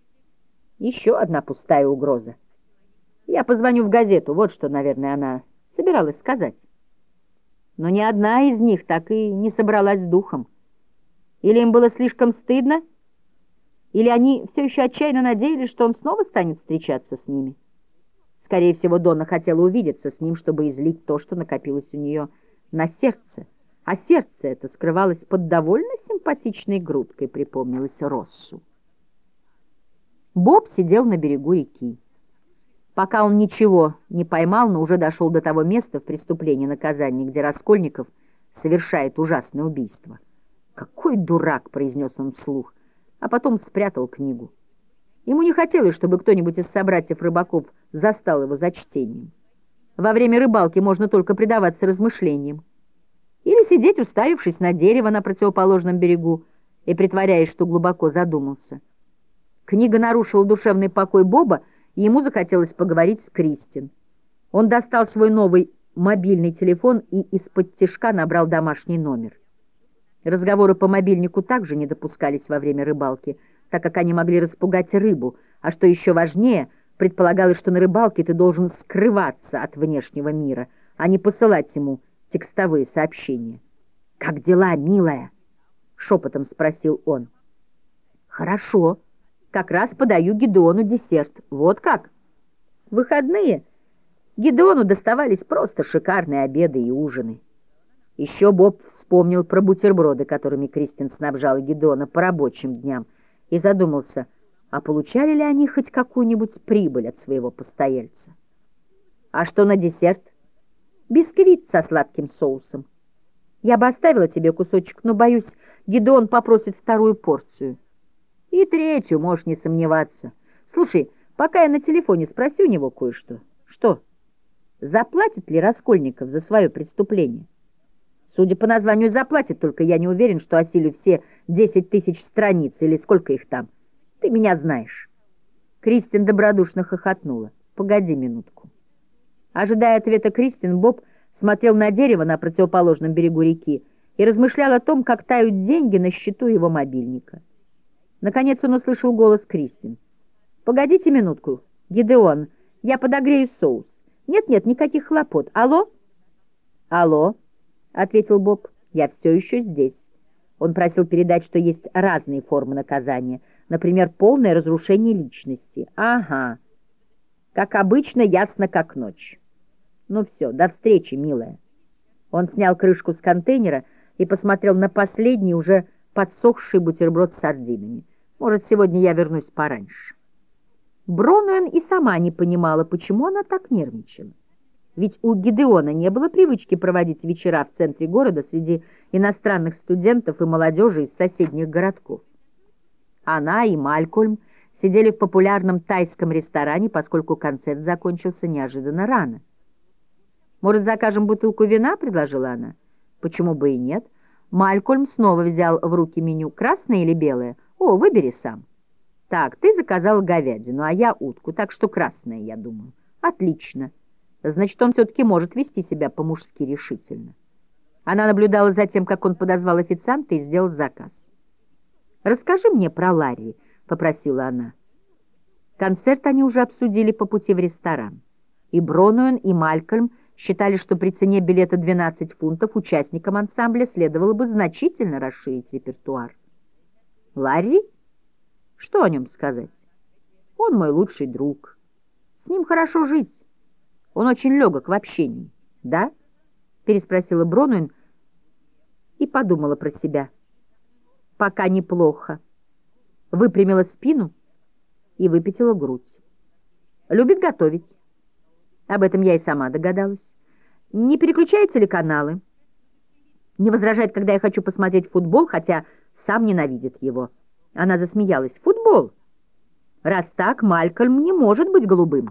Еще одна пустая угроза. Я позвоню в газету, вот что, наверное, она собиралась сказать. Но ни одна из них так и не собралась с духом. Или им было слишком стыдно, или они все еще отчаянно надеялись, что он снова станет встречаться с ними. Скорее всего, Донна хотела увидеться с ним, чтобы излить то, что накопилось у нее на сердце. А сердце это скрывалось под довольно симпатичной грудкой, припомнилось Россу. Боб сидел на берегу реки. Пока он ничего не поймал, но уже дошел до того места в преступлении и наказании, где Раскольников совершает ужасное убийство. «Какой дурак!» — произнес он вслух, а потом спрятал книгу. Ему не хотелось, чтобы кто-нибудь из собратьев-рыбаков застал его за чтением. Во время рыбалки можно только предаваться размышлениям. Или сидеть, уставившись на дерево на противоположном берегу и притворяясь, что глубоко задумался. Книга нарушила душевный покой Боба, и ему захотелось поговорить с Кристин. Он достал свой новый мобильный телефон и из-под тишка набрал домашний номер. Разговоры по мобильнику также не допускались во время рыбалки, так как они могли распугать рыбу, а что еще важнее, предполагалось, что на рыбалке ты должен скрываться от внешнего мира, а не посылать ему текстовые сообщения. «Как дела, милая?» — шепотом спросил он. «Хорошо. Как раз подаю Гидеону десерт. Вот как?» В выходные Гидеону доставались просто шикарные обеды и ужины. Еще Боб вспомнил про бутерброды, которыми Кристин снабжала Гидеона по рабочим дням, и задумался, а получали ли они хоть какую-нибудь прибыль от своего постояльца. «А что на десерт?» «Бисквит со сладким соусом. Я бы оставила тебе кусочек, но, боюсь, Гидеон попросит вторую порцию». «И третью, можешь не сомневаться. Слушай, пока я на телефоне, спроси у него кое-что». «Что? Заплатит ли Раскольников за свое преступление?» «Судя по названию, заплатит, только я не уверен, что осилю все десять тысяч страниц, или сколько их там. Ты меня знаешь». Кристин добродушно хохотнула. «Погоди минутку». Ожидая ответа Кристин, Боб смотрел на дерево на противоположном берегу реки и размышлял о том, как тают деньги на счету его мобильника. Наконец он услышал голос Кристин. «Погодите минутку, Гидеон, я подогрею соус. Нет-нет, никаких хлопот. Алло?» «Алло», — ответил Боб, — «я все еще здесь». Он просил передать, что есть разные формы наказания, например, полное разрушение личности. «Ага». Как обычно, ясно как ночь. Ну все, до встречи, милая. Он снял крышку с контейнера и посмотрел на последний, уже подсохший бутерброд с сардинами. Может, сегодня я вернусь пораньше. Бронуэн и сама не понимала, почему она так нервничала. Ведь у Гидеона не было привычки проводить вечера в центре города среди иностранных студентов и молодежи из соседних городков. Она и Малькольм сидели в популярном тайском ресторане, поскольку концерт закончился неожиданно рано. «Может, закажем бутылку вина?» — предложила она. «Почему бы и нет?» Малькольм снова взял в руки меню. «Красное или белое? О, выбери сам». «Так, ты заказал говядину, а я утку, так что красное, я думаю». «Отлично. Значит, он все-таки может вести себя по-мужски решительно». Она наблюдала за тем, как он подозвал официанта и сделал заказ. «Расскажи мне про Ларри», — попросила она. Концерт они уже обсудили по пути в ресторан. И Бронуэн, и Малькольм считали, что при цене билета двенадцать фунтов участникам ансамбля следовало бы значительно расширить репертуар. «Ларри? Что о нем сказать? Он мой лучший друг. С ним хорошо жить. Он очень легок в общении». «Да?» — переспросила Бронуэн и подумала про себя. «Пока неплохо». Выпрямила спину и выпятила грудь. «Любит готовить. Об этом я и сама догадалась. Не переключает телеканалы. Не возражает, когда я хочу посмотреть футбол, хотя сам ненавидит его». Она засмеялась. «Футбол? Раз так, Малькольм не может быть голубым».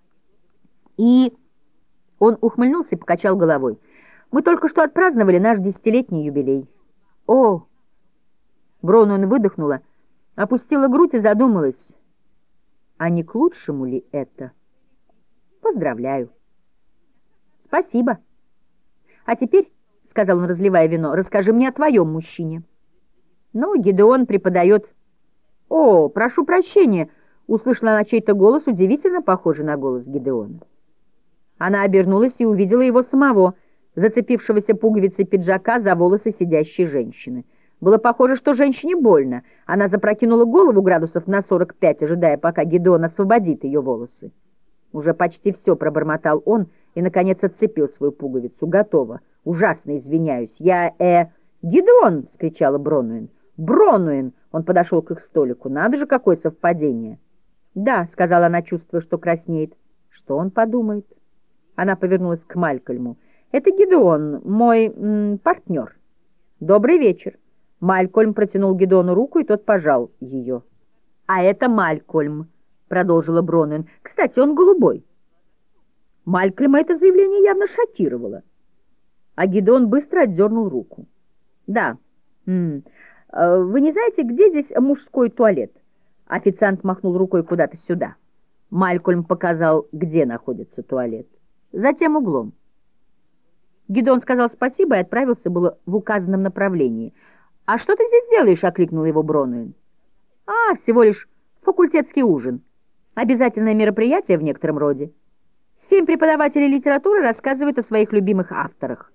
И он ухмыльнулся и покачал головой. «Мы только что отпраздновали наш десятилетний юбилей». «О!» Бронуэн выдохнула, опустила грудь и задумалась. «А не к лучшему ли это?» «Поздравляю». «Спасибо. А теперь, — сказал он, разливая вино, — расскажи мне о твоем мужчине». «Ну, Гидеон преподает...» «О, прошу прощения!» — услышала она чей-то голос, удивительно похожий на голос Гидеона. Она обернулась и увидела его самого, зацепившегося пуговицей пиджака за волосы сидящей женщины. Было похоже, что женщине больно. Она запрокинула голову градусов на сорок пять, ожидая, пока Гидеон освободит ее волосы. Уже почти все пробормотал он и, наконец, отцепил свою пуговицу. «Готово. Ужасно извиняюсь. Я, э... Гидеон!» — вскричала Бронуэн. «Бронуэн!» — он подошел к их столику. «Надо же, какое совпадение!» «Да», — сказала она, чувствуя, что краснеет. «Что он подумает?» Она повернулась к Малькольму. «Это Гидеон, мой м, партнер». «Добрый вечер». Малькольм протянул Гидеону руку, и тот пожал ее. «А это Малькольм», — продолжила Бронуэн. «Кстати, он голубой». Малькольма это заявление явно шокировало. А Гидеон быстро отдернул руку. «Да. М -м. Вы не знаете, где здесь мужской туалет?» Официант махнул рукой куда-то сюда. Малькольм показал, где находится туалет. «За тем углом». Гидеон сказал спасибо и отправился было в указанном направлении. «А что ты здесь делаешь?» — окликнул его Бронуэн. «А, всего лишь факультетский ужин. Обязательное мероприятие в некотором роде. Семь преподавателей литературы рассказывают о своих любимых авторах».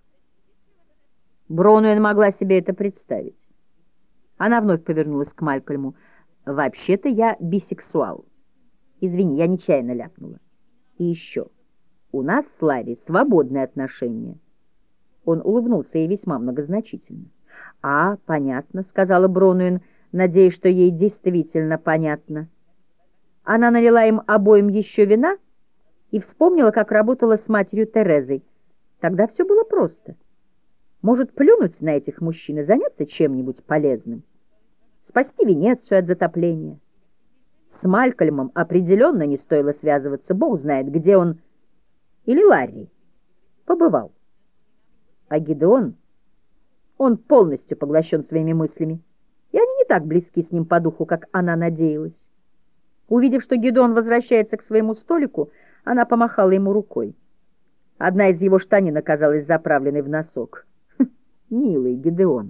Бронуэн могла себе это представить. Она вновь повернулась к Малькольму. «Вообще-то я бисексуал. Извини, я нечаянно ляпнула. И еще, у нас с Ларри свободные отношения». Он улыбнулся ей весьма многозначительно. «А, понятно», — сказала Бронуэн, надеясь, что ей действительно понятно. Она налила им обоим еще вина и вспомнила, как работала с матерью Терезой. Тогда все было просто. Может, плюнуть на этих мужчин и заняться чем-нибудь полезным? Спасти Венецию от затопления? С Малькольмом определенно не стоило связываться, бог знает, где он или Ларри побывал. А Гидеон, он полностью поглощен своими мыслями, и они не так близки с ним по духу, как она надеялась. Увидев, что Гидеон возвращается к своему столику, она помахала ему рукой. Одна из его штанин оказалась заправленной в носок. Хм, милый Гидеон.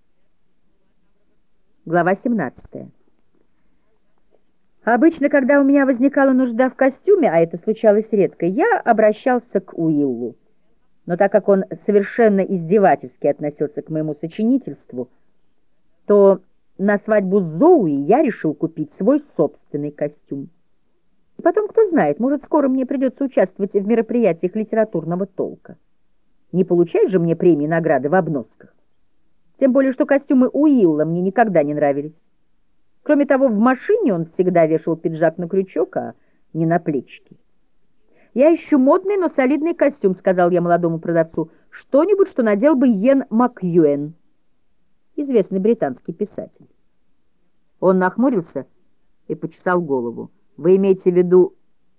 Глава семнадцатая. Обычно, когда у меня возникала нужда в костюме, а это случалось редко, я обращался к Уиллу. Но так как он совершенно издевательски относился к моему сочинительству, то на свадьбу Зоуи я решил купить свой собственный костюм. И потом, кто знает, может, скоро мне придется участвовать в мероприятиях литературного толка. Не получать же мне премии и награды в обносках. Тем более, что костюмы Уилла мне никогда не нравились. Кроме того, в машине он всегда вешал пиджак на крючок, а не на плечики. «Я ищу модный, но солидный костюм», — сказал я молодому продавцу. «Что-нибудь, что надел бы Йен Макьюэн, известный британский писатель». Он нахмурился и почесал голову. «Вы имеете в виду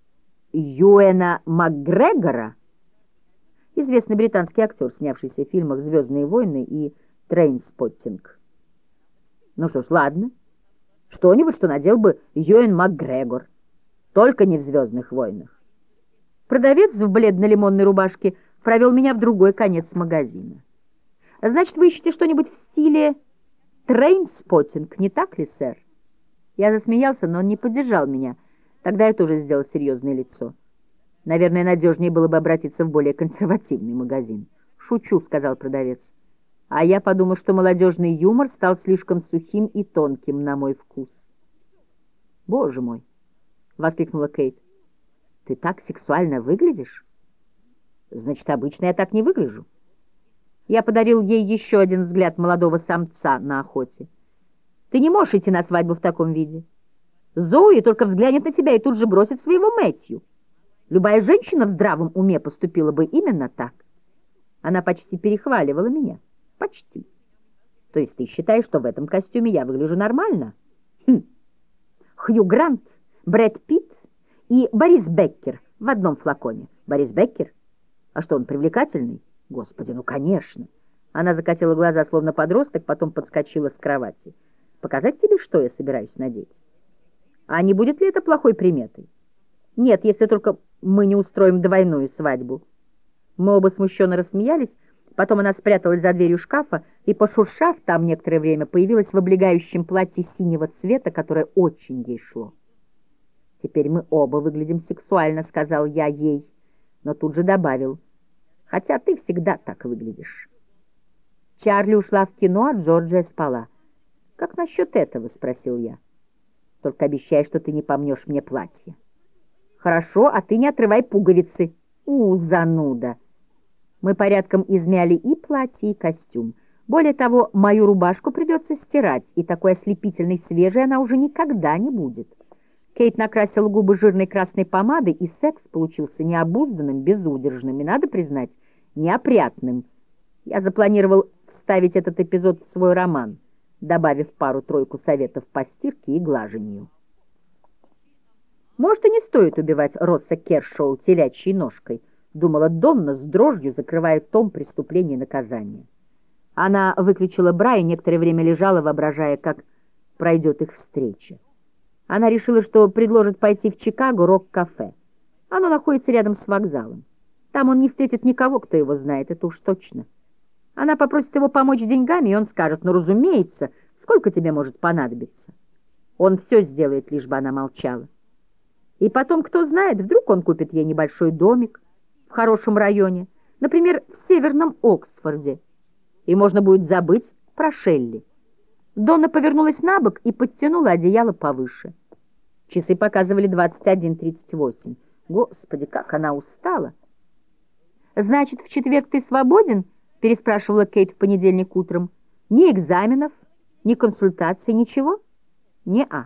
Юэна Макгрегора?» Известный британский актер, снявшийся в фильмах «Звездные войны» и «Трейнспоттинг». «Ну что ж, ладно. Что-нибудь, что надел бы Юэн Макгрегор. Только не в «Звездных войнах». Продавец в бледно-лимонной рубашке провел меня в другой конец магазина. «Значит, вы ищете что-нибудь в стиле «Трейнспоттинг», не так ли, сэр?» Я засмеялся, но он не поддержал меня. Тогда я тоже сделал серьезное лицо. Наверное, надежнее было бы обратиться в более консервативный магазин. «Шучу», — сказал продавец. А я подумал, что молодежный юмор стал слишком сухим и тонким на мой вкус. «Боже мой!» — воскликнула Кейт. «Ты так сексуально выглядишь?» «Значит, обычно я так не выгляжу». Я подарил ей еще один взгляд молодого самца на охоте. «Ты не можешь идти на свадьбу в таком виде. Зои только взглянет на тебя и тут же бросит своего Мэтью. Любая женщина в здравом уме поступила бы именно так». Она почти перехваливала меня. «Почти. То есть ты считаешь, что в этом костюме я выгляжу нормально?» «Хм. Хью Грант, Брэд Питт и Борис Беккер в одном флаконе». «Борис Беккер? А что, он привлекательный?» «Господи, ну, конечно!» Она закатила глаза, словно подросток, потом подскочила с кровати. «Показать тебе, что я собираюсь надеть? А не будет ли это плохой приметой?» «Нет, если только мы не устроим двойную свадьбу». Мы оба смущенно рассмеялись, потом она спряталась за дверью шкафа и, пошуршав там некоторое время, появилась в облегающем платье синего цвета, которое очень ей шло. «Теперь мы оба выглядим сексуально», — сказал я ей, но тут же добавил: «хотя ты всегда так выглядишь». Чарли ушла в кино, а Джорджия спала. «Как насчет этого?» — спросил я. «Только обещай, что ты не помнешь мне платье». «Хорошо, а ты не отрывай пуговицы». «У, зануда!» Мы порядком измяли и платье, и костюм. Более того, мою рубашку придется стирать, и такой ослепительной свежей она уже никогда не будет. Кейт накрасила губы жирной красной помадой, и секс получился необузданным, безудержным и, надо признать, неопрятным. Я запланировал вставить этот эпизод в свой роман, добавив пару-тройку советов по стирке и глажению. «Может, и не стоит убивать Росса Кершоу телячьей ножкой», — думала Донна с дрожью, закрывая том «Преступление и наказание». Она выключила бра и некоторое время лежала, воображая, как пройдет их встреча. Она решила, что предложит пойти в Чикаго рок-кафе. Оно находится рядом с вокзалом. Там он не встретит никого, кто его знает, это уж точно. Она попросит его помочь деньгами, и он скажет: «Ну, разумеется, сколько тебе может понадобиться?» Он все сделает, лишь бы она молчала. И потом, кто знает, вдруг он купит ей небольшой домик в хорошем районе, например, в северном Оксфорде, и можно будет забыть про Шелли. Донна повернулась на бок и подтянула одеяло повыше. Часы показывали двадцать один тридцать восемь. Господи, как она устала! «Значит, в четверг ты свободен?» — переспрашивала Кейт в понедельник утром. «Ни экзаменов, ни консультаций, ничего?» «Не-а.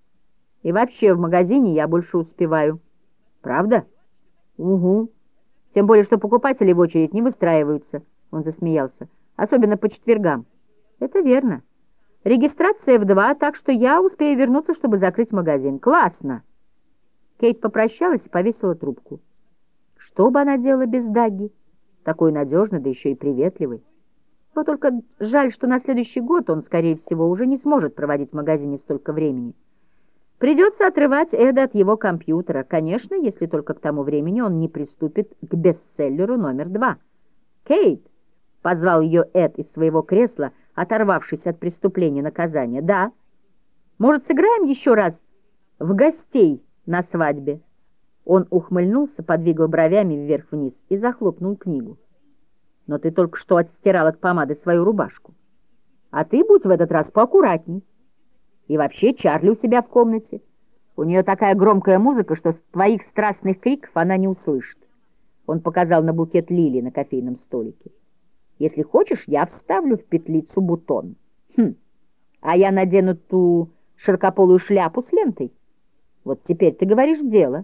И вообще в магазине я больше успеваю». «Правда?» «Угу. Тем более, что покупатели в очередь не выстраиваются», — он засмеялся. «Особенно по четвергам». «Это верно. Регистрация в два, так что я успею вернуться, чтобы закрыть магазин». «Классно!» Кейт попрощалась и повесила трубку. Что бы она делала без Даги? Такой надежный, да еще и приветливый. Вот только жаль, что на следующий год он, скорее всего, уже не сможет проводить в магазине столько времени. Придется отрывать Эда от его компьютера, конечно, если только к тому времени он не приступит к бестселлеру номер два. «Кейт!» — позвал ее Эд из своего кресла, оторвавшись от преступления наказания. «Да. Может, сыграем еще раз в гостей на свадьбе?» Он ухмыльнулся, подвигал бровями вверх-вниз и захлопнул книгу. «Но ты только что отстирал от помады свою рубашку. А ты будь в этот раз поаккуратней. И вообще Чарли у себя в комнате. У нее такая громкая музыка, что твоих страстных криков она не услышит. Он показал на букет лилий на кофейном столике. Если хочешь, я вставлю в петлицу бутон. Хм, а я надену ту широкополую шляпу с лентой. Вот теперь ты говоришь дело.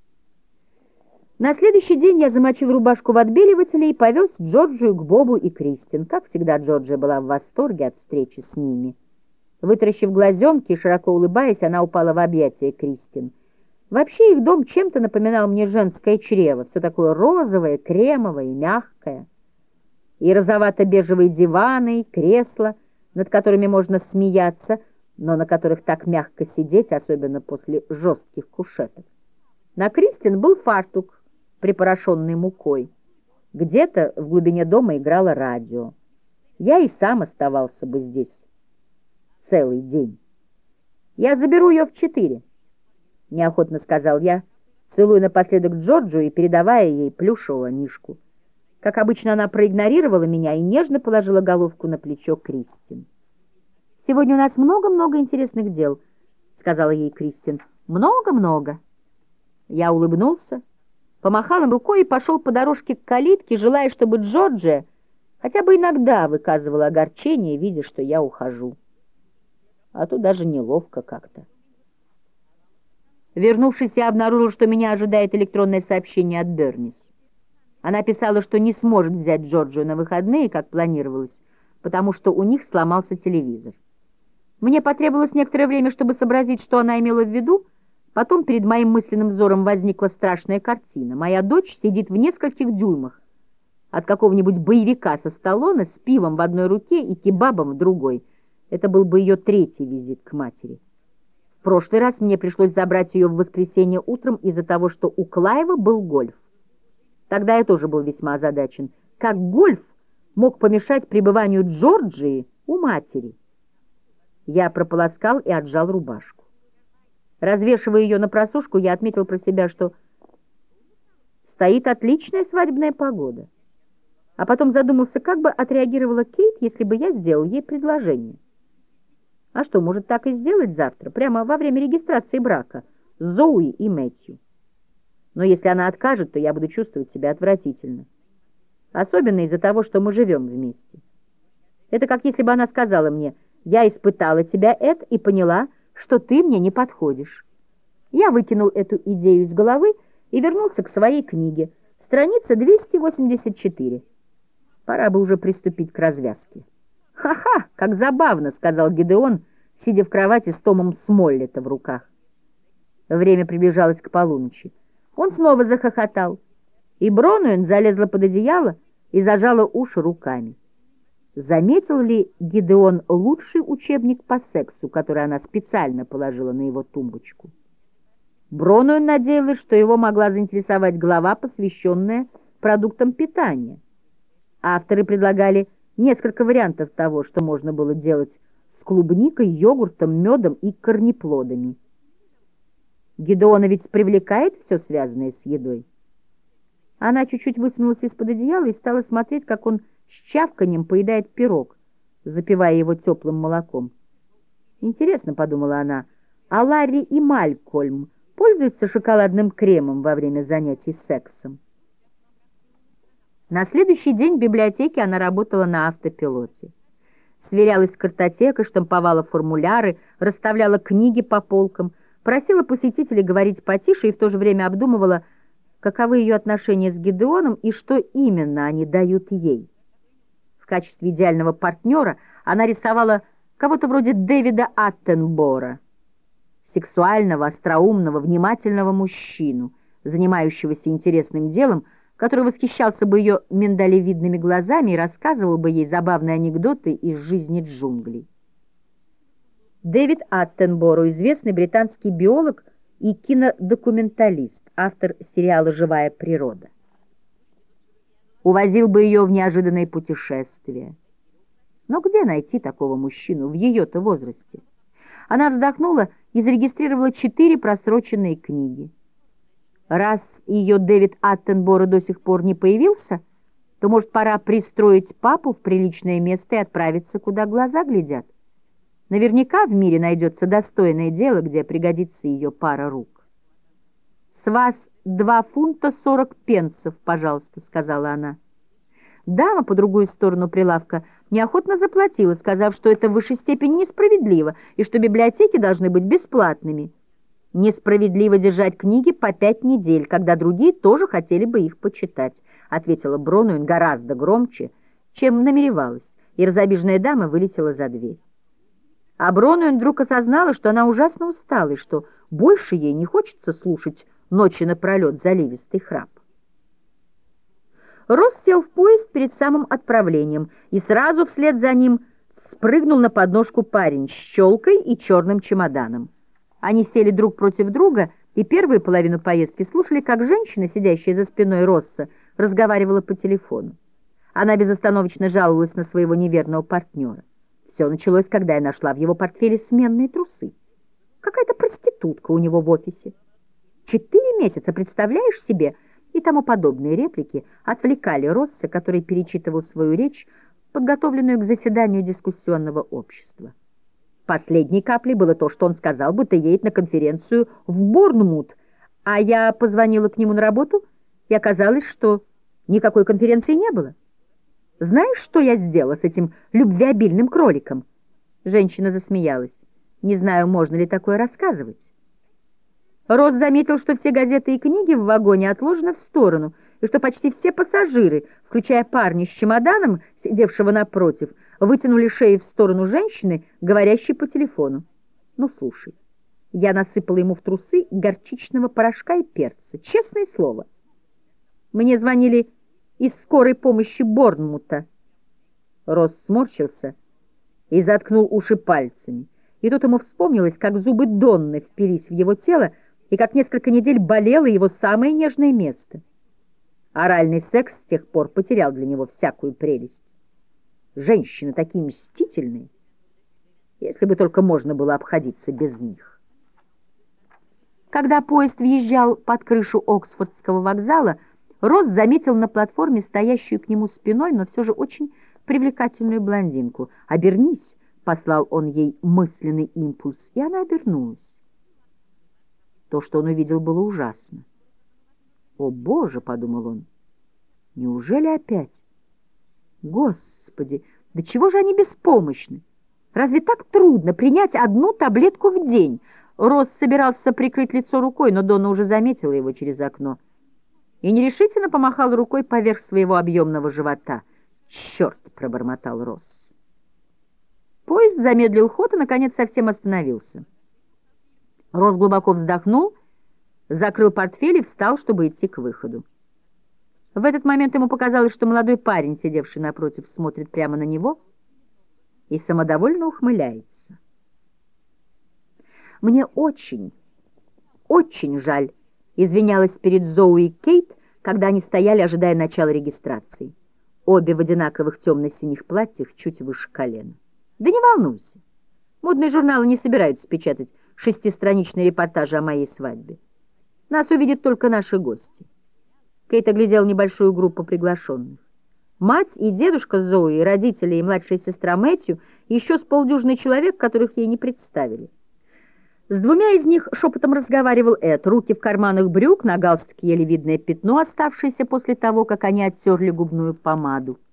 На следующий день я замочил рубашку в отбеливателе и повез Джорджию к Бобу и Кристин. Как всегда, Джорджия была в восторге от встречи с ними. Вытаращив глазенки и широко улыбаясь, она упала в объятия Кристин. Вообще их дом чем-то напоминал мне женское чрево, все такое розовое, кремовое и мягкое. И розовато-бежевые диваны, и кресла, над которыми можно смеяться, но на которых так мягко сидеть, особенно после жестких кушеток. На Кристин был фартук, припорошенный мукой. Где-то в глубине дома играло радио. Я и сам оставался бы здесь целый день. «Я заберу ее в четыре», — неохотно сказал я, целуя напоследок Джорджу и передавая ей плюшевого мишку. Как обычно, она проигнорировала меня и нежно положила головку на плечо Кристин. «Сегодня у нас много-много интересных дел», — сказала ей Кристин. «Много-много». Я улыбнулся, помахал им рукой и пошел по дорожке к калитке, желая, чтобы Джорджия хотя бы иногда выказывала огорчение, видя, что я ухожу. А то даже неловко как-то. Вернувшись, я обнаружил, что меня ожидает электронное сообщение от Бернис. Она писала, что не сможет взять Джорджию на выходные, как планировалось, потому что у них сломался телевизор. Мне потребовалось некоторое время, чтобы сообразить, что она имела в виду. Потом перед моим мысленным взором возникла страшная картина. Моя дочь сидит в нескольких дюймах от какого-нибудь боевика со Сталлоне с пивом в одной руке и кебабом в другой. Это был бы ее третий визит к матери. В прошлый раз мне пришлось забрать ее в воскресенье утром из-за того, что у Клайва был гольф. Тогда я тоже был весьма озадачен. Как гольф мог помешать пребыванию Джорджии у матери? Я прополоскал и отжал рубашку. Развешивая ее на просушку, я отметил про себя, что стоит отличная свадебная погода. А потом задумался, как бы отреагировала Кейт, если бы я сделал ей предложение. А что, может так и сделать завтра, прямо во время регистрации брака, с Зоуи и Мэтью? Но если она откажет, то я буду чувствовать себя отвратительно. Особенно из-за того, что мы живем вместе. Это как если бы она сказала мне: «Я испытала тебя, Эд, и поняла, что ты мне не подходишь». Я выкинул эту идею из головы и вернулся к своей книге. Страница двести восемьдесят четыре. Пора бы уже приступить к развязке. «Ха-ха, как забавно», — сказал Гидеон, сидя в кровати с томом Смоллета в руках. Время приближалось к полуночи. Он снова захохотал, и Бронуэн залезла под одеяло и зажала уши руками. Заметил ли Гидеон лучший учебник по сексу, который она специально положила на его тумбочку? Бронуэн надеялась, что его могла заинтересовать глава, посвященная продуктам питания. Авторы предлагали несколько вариантов того, что можно было делать с клубникой, йогуртом, медом и корнеплодами. Гидеона ведь привлекает все, связанное с едой. Она чуть-чуть высунулась из-под одеяла и стала смотреть, как он с чавканьем поедает пирог, запивая его теплым молоком. «Интересно», — подумала она, — «а Ларри и Малькольм пользуются шоколадным кремом во время занятий сексом?» На следующий день в библиотеке она работала на автопилоте. Сверялась с картотекой, штамповала формуляры, расставляла книги по полкам, просила посетителей говорить потише и в то же время обдумывала, каковы ее отношения с Гидеоном и что именно они дают ей. В качестве идеального партнера она рисовала кого-то вроде Дэвида Аттенбора, сексуального, остроумного, внимательного мужчину, занимающегося интересным делом, который восхищался бы ее миндалевидными глазами и рассказывал бы ей забавные анекдоты из жизни джунглей. Дэвид Аттенборо, известный британский биолог и кинодокументалист, автор сериала «Живая природа». Увозил бы ее в неожиданные путешествия. Но где найти такого мужчину в ее-то возрасте? Она вздохнула и зарегистрировала четыре просроченные книги. Раз ее Дэвид Аттенборо до сих пор не появился, то, может, пора пристроить папу в приличное место и отправиться, куда глаза глядят. Наверняка в мире найдется достойное дело, где пригодится ее пара рук. «С вас два фунта сорок пенсов, пожалуйста», — сказала она. Дама по другую сторону прилавка неохотно заплатила, сказав, что это в высшей степени несправедливо и что библиотеки должны быть бесплатными. «Несправедливо держать книги по пять недель, когда другие тоже хотели бы их почитать», — ответила Бронуин гораздо громче, чем намеревалась, и разобиженная дама вылетела за дверь. А Бронуин вдруг осознала, что она ужасно устала и что больше ей не хочется слушать ночи напролет заливистый храп. Росс сел в поезд перед самым отправлением, и сразу вслед за ним спрыгнул на подножку парень с щелкой и черным чемоданом. Они сели друг против друга, и первую половину поездки слушали, как женщина, сидящая за спиной Росса, разговаривала по телефону. Она безостановочно жаловалась на своего неверного партнера. Все началось, когда я нашла в его портфеле сменные трусы. Какая-то проститутка у него в офисе. Четыре месяца, представляешь себе? И тому подобные реплики отвлекали Росса, который перечитывал свою речь, подготовленную к заседанию дискуссионного общества. Последней каплей было то, что он сказал, будто едет на конференцию в Борнмут, а я позвонила к нему на работу, и оказалось, что никакой конференции не было. Знаешь, что я сделала с этим любвеобильным кроликом? Женщина засмеялась. Не знаю, можно ли такое рассказывать. Росс заметил, что все газеты и книги в вагоне отложены в сторону, и что почти все пассажиры, включая парня с чемоданом, сидевшего напротив, вытянули шеи в сторону женщины, говорящей по телефону. Ну, слушай, я насыпала ему в трусы горчичного порошка и перца, честное слово. Мне звонили из скорой помощи Борнмута. Росс сморщился и заткнул уши пальцами. И тут ему вспомнилось, как зубы Донны впились в его тело, и как несколько недель болело его самое нежное место. Оральный секс с тех пор потерял для него всякую прелесть. Женщины такие мстительные, если бы только можно было обходиться без них. Когда поезд въезжал под крышу Оксфордского вокзала, Росс заметил на платформе стоящую к нему спиной, но все же очень привлекательную блондинку. «Обернись», — послал он ей мысленный импульс, и она обернулась. То, что он увидел, было ужасно. «О, Боже!» — подумал он. «Неужели опять? Господи, да чего же они беспомощны? Разве так трудно принять одну таблетку в день?» Росс собирался прикрыть лицо рукой, но Донна уже заметила его через окно и нерешительно помахал рукой поверх своего объемного живота. «Черт!» — пробормотал Росс. Поезд замедлил ход и, наконец, совсем остановился. Росс глубоко вздохнул, закрыл портфель и встал, чтобы идти к выходу. В этот момент ему показалось, что молодой парень, сидевший напротив, смотрит прямо на него и самодовольно ухмыляется. «Мне очень, очень жаль», — извинялась перед Зоуи Кейт, когда они стояли, ожидая начала регистрации. Обе в одинаковых темно-синих платьях, чуть выше колена. «Да не волнуйся, модные журналы не собираются печатать шестистраничные репортажи о моей свадьбе. Нас увидят только наши гости». Кейт оглядел небольшую группу приглашенных. Мать и дедушка Зои, родители и младшая сестра Мэтью, и еще с полдюжины человек, которых ей не представили. С двумя из них шепотом разговаривал Эд, руки в карманах брюк, на галстуке еле видное пятно, оставшееся после того, как они оттерли губную помаду.